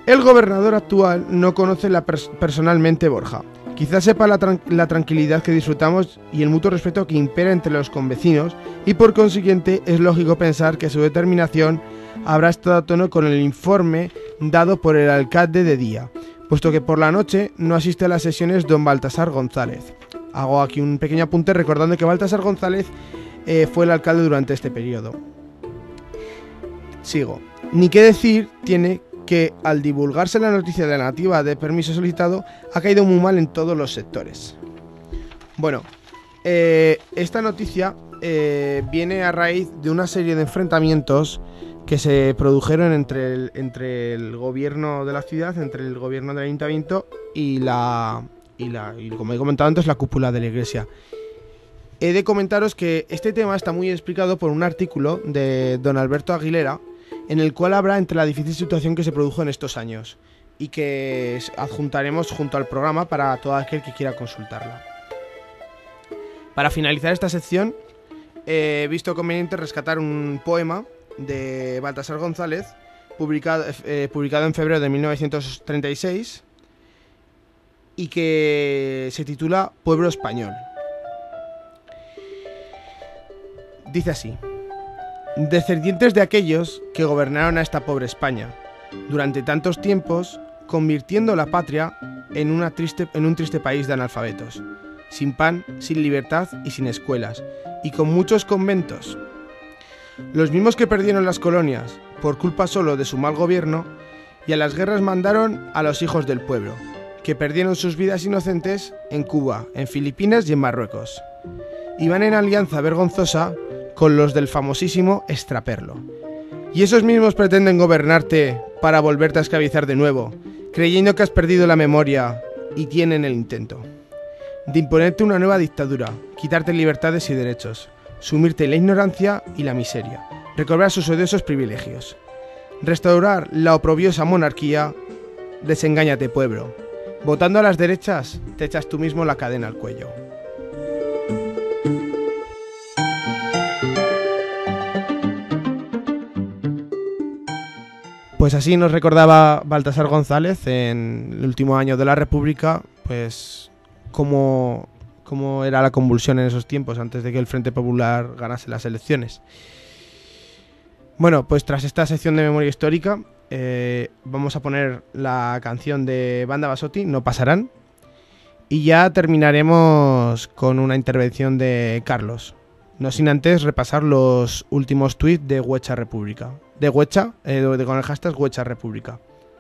El gobernador actual no conoce personalmente Borja. Quizás sepa la tranquilidad que disfrutamos y el mutuo respeto que impera entre los convecinos, y por consiguiente es lógico pensar que su determinación habrá estado a tono con el informe dado por el alcalde de día, puesto que por la noche no asiste a las sesiones don Baltasar González. Hago aquí un pequeño apunte recordando que Baltasar González fue el alcalde durante este periodo. Sigo. Ni qué decir tiene que al divulgarse la noticia de la negativa de permiso solicitado ha caído muy mal en todos los sectores. Bueno, esta noticia viene a raíz de una serie de enfrentamientos que se produjeron entre el gobierno de la ciudad, entre el gobierno del ayuntamiento y como he comentado antes, la cúpula de la iglesia. He de comentaros que este tema está muy explicado por un artículo de don Alberto Aguilera, en el cual habla entre la difícil situación que se produjo en estos años y que adjuntaremos junto al programa para todo aquel que quiera consultarla. Para finalizar esta sección, he visto conveniente rescatar un poema de Baltasar González, publicado en febrero de 1936, y que se titula Pueblo Español. Dice así: descendientes de aquellos que gobernaron a esta pobre España durante tantos tiempos, convirtiendo la patria en un triste país de analfabetos, sin pan, sin libertad y sin escuelas, y con muchos conventos. Los mismos que perdieron las colonias por culpa solo de su mal gobierno, y a las guerras mandaron a los hijos del pueblo, que perdieron sus vidas inocentes en Cuba, en Filipinas y en Marruecos. Y van en alianza vergonzosa con los del famosísimo extraperlo. Y esos mismos pretenden gobernarte para volverte a esclavizar de nuevo, creyendo que has perdido la memoria, y tienen el intento de imponerte una nueva dictadura, quitarte libertades y derechos, sumirte en la ignorancia y la miseria, recobrar sus odiosos privilegios, restaurar la oprobiosa monarquía. Desengáñate, pueblo. Votando a las derechas, te echas tú mismo la cadena al cuello. Pues así nos recordaba Baltasar González en el último año de la República, pues cómo era la convulsión en esos tiempos antes de que el Frente Popular ganase las elecciones. Bueno, pues tras esta sección de memoria histórica, vamos a poner la canción de Banda Basotti, No Pasarán, y ya terminaremos con una intervención de Carlos, no sin antes repasar los últimos tweets de Huecha República, de Huecha, con el hashtag Huecha República.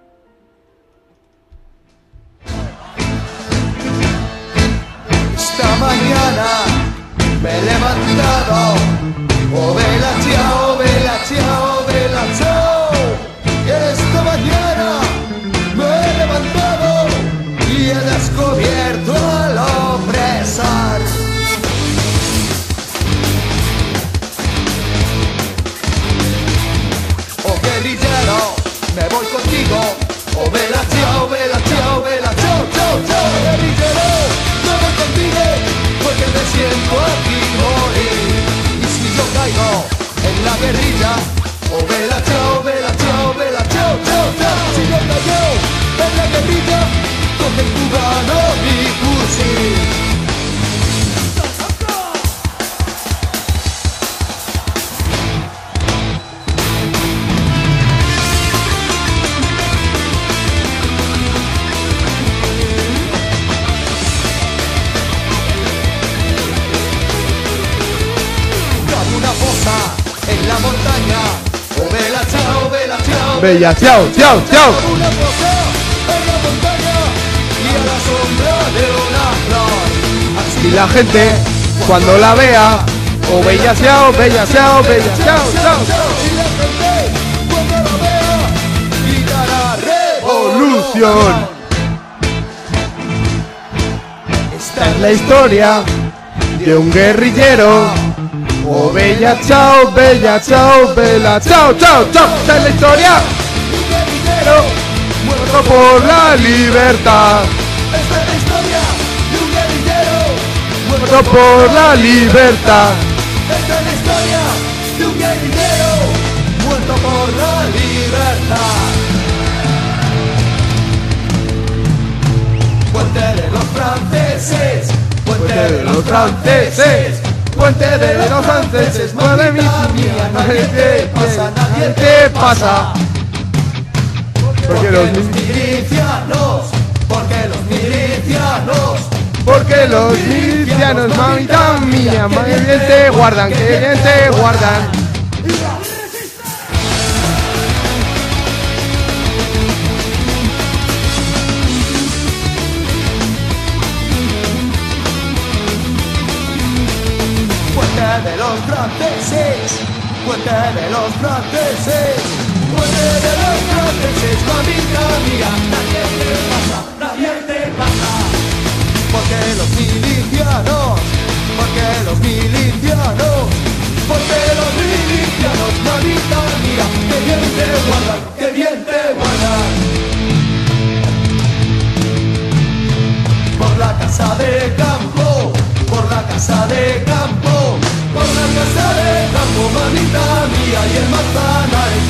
Esta mañana me he levantado, oh vela chao, vela chao, vela chao. Esta mañana me he levantado y he descubierto al opresor. Oh guerrillero, me voy contigo, oh vela chao, vela chao, vela chao, chao, chao. Guerrillero, me voy contigo porque me siento aquí morir. Y si yo caigo en la guerrilla, oh vela chao, vela chao, vela chao, chao, chao. Si yo caigo en la guerrilla, con el cubano mi fusil. En la montaña, oh vela chao, vela chao,
bella chao, chao, chao.
Una fosa en la montaña y a la sombra de una flor. Así
Y la gente, cuando la vea, oh bella chao, bella chao, bella chao, chao.
Y la gente, cuando la vea, gritará
revolución. Esta es la historia de un guerrillero. Oh bella chao, bella chao, bella chao, chao, chao. Esta es la historia
de un guerrillero
muerto por la libertad.
Esta es la historia de un guerrillero
Muerto por la libertad.
Esta es la historia de un guerrillero muerto por la libertad.
los franceses, puente de los franceses, madre mía, nadie te pasa. Porque los milicianos, mamita mía, madre bien te guardan, que bien te guardan.
Puente de los franceses, puente de los franceses, puente de los franceses, mamita mía, nadie te pasa. Porque los milicianos, mamita mía, que bien te guardan, que bien te guardan. Por la casa de campo, por la casa de campo, por la casa de campo, mamita mía, y el Manzanares,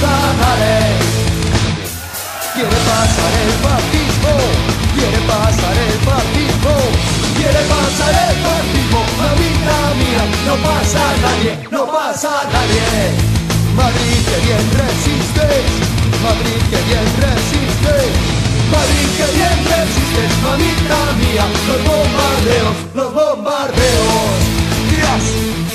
quiere pasar el fascismo, quiere pasar el fascismo, quiere pasar el fascismo, mamita mía, no pasa nadie, no pasa nadie. Madrid, que bien resistes, Madrid, que bien resistes, Madrid, que bien resistes, mamita mía, los bombardeos, los bombardeos. Dios.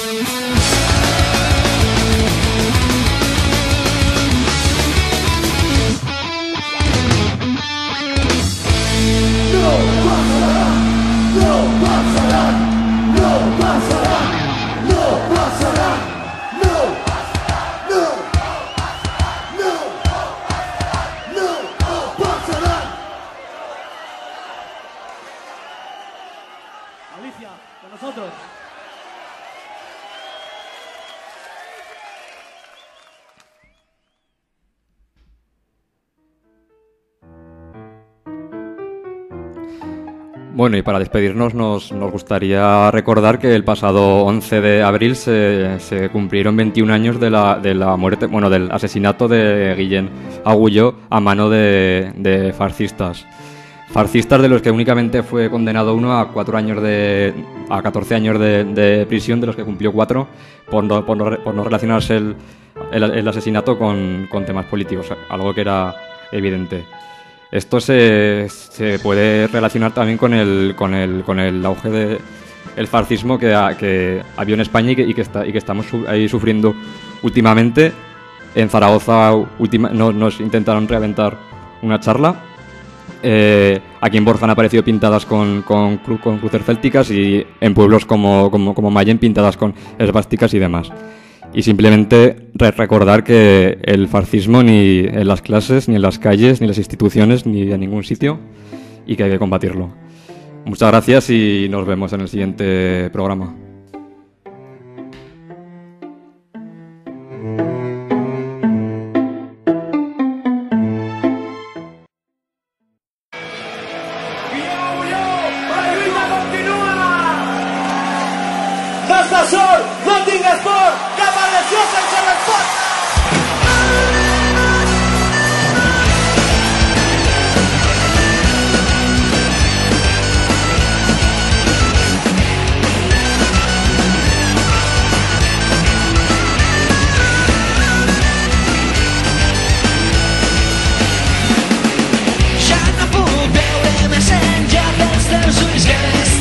No pasará, no pasará, no pasará, no pasará, no, no, no, no pasará.
Alicia, con nosotros.
Bueno, y para despedirnos nos gustaría recordar que el pasado 11 de abril se cumplieron 21 años de la muerte, bueno, del asesinato de Guillén Agulló a mano de fascistas. Fascistas de los que únicamente fue condenado uno a 14 años de prisión, de los que cumplió 4 por no relacionarse el asesinato con temas políticos, algo que era evidente. Esto se puede relacionar también con el auge del fascismo que había en España y que estamos ahí sufriendo últimamente. En Zaragoza nos intentaron reventar una charla. Aquí en Borja han aparecido pintadas con cruces célticas y en pueblos como Mayen pintadas con esvásticas y demás. Y simplemente recordar que el fascismo ni en las clases, ni en las calles, ni en las instituciones, ni en ningún sitio, y que hay que combatirlo. Muchas gracias y nos vemos en el siguiente programa.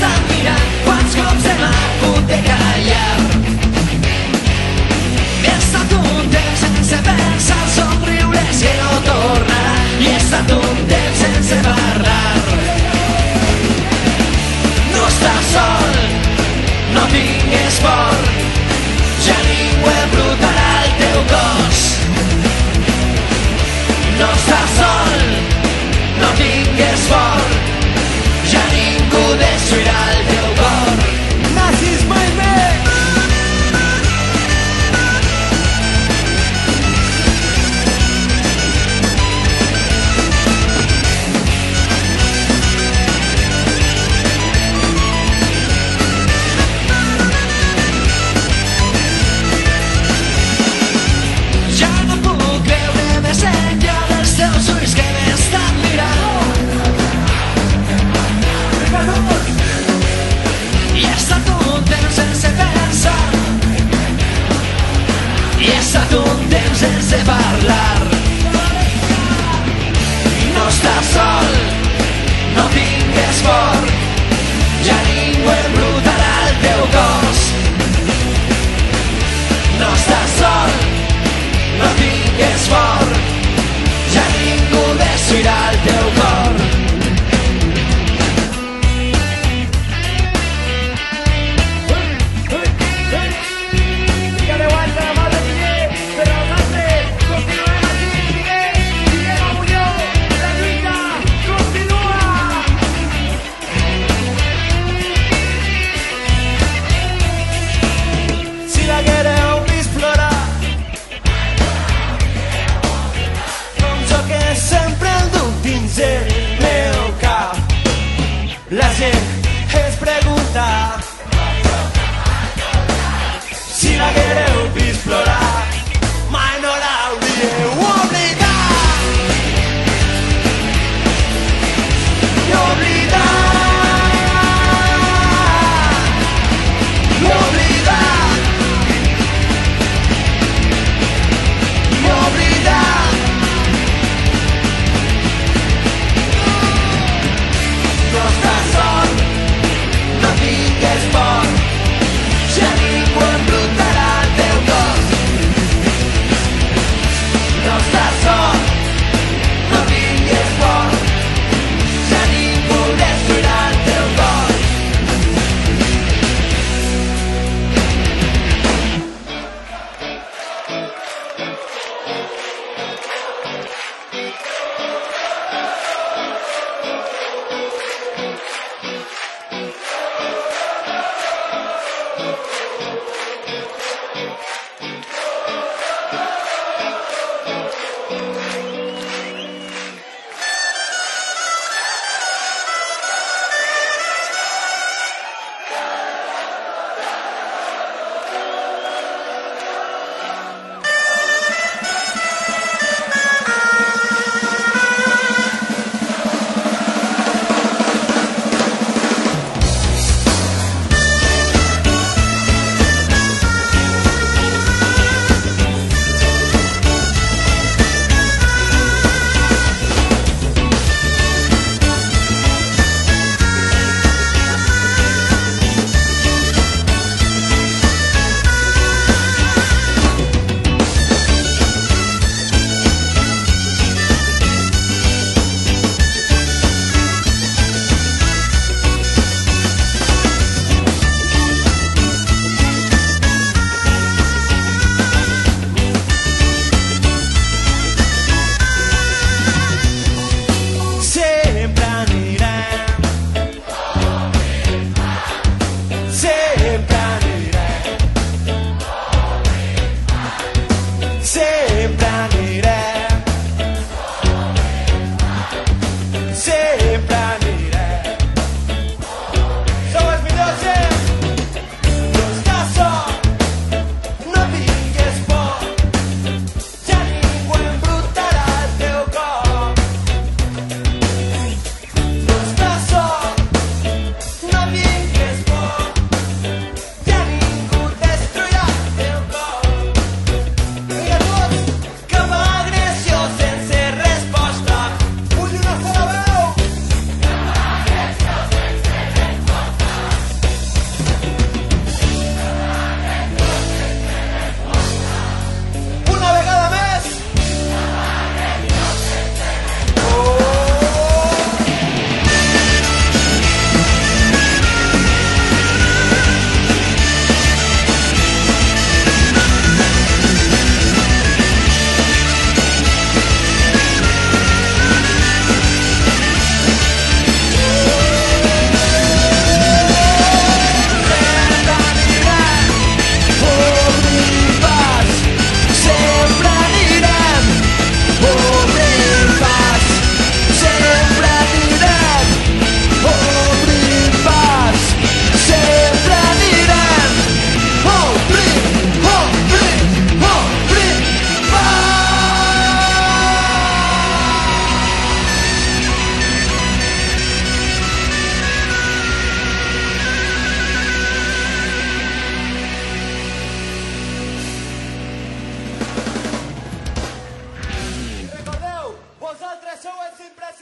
Esta estàs sol, no tingues por, ja ningú embrutarà el teu cos. No estàs sol, no tingues por, ja ningú destruirà el teu cor.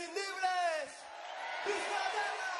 imprescindibles. ¡Imprescindibles!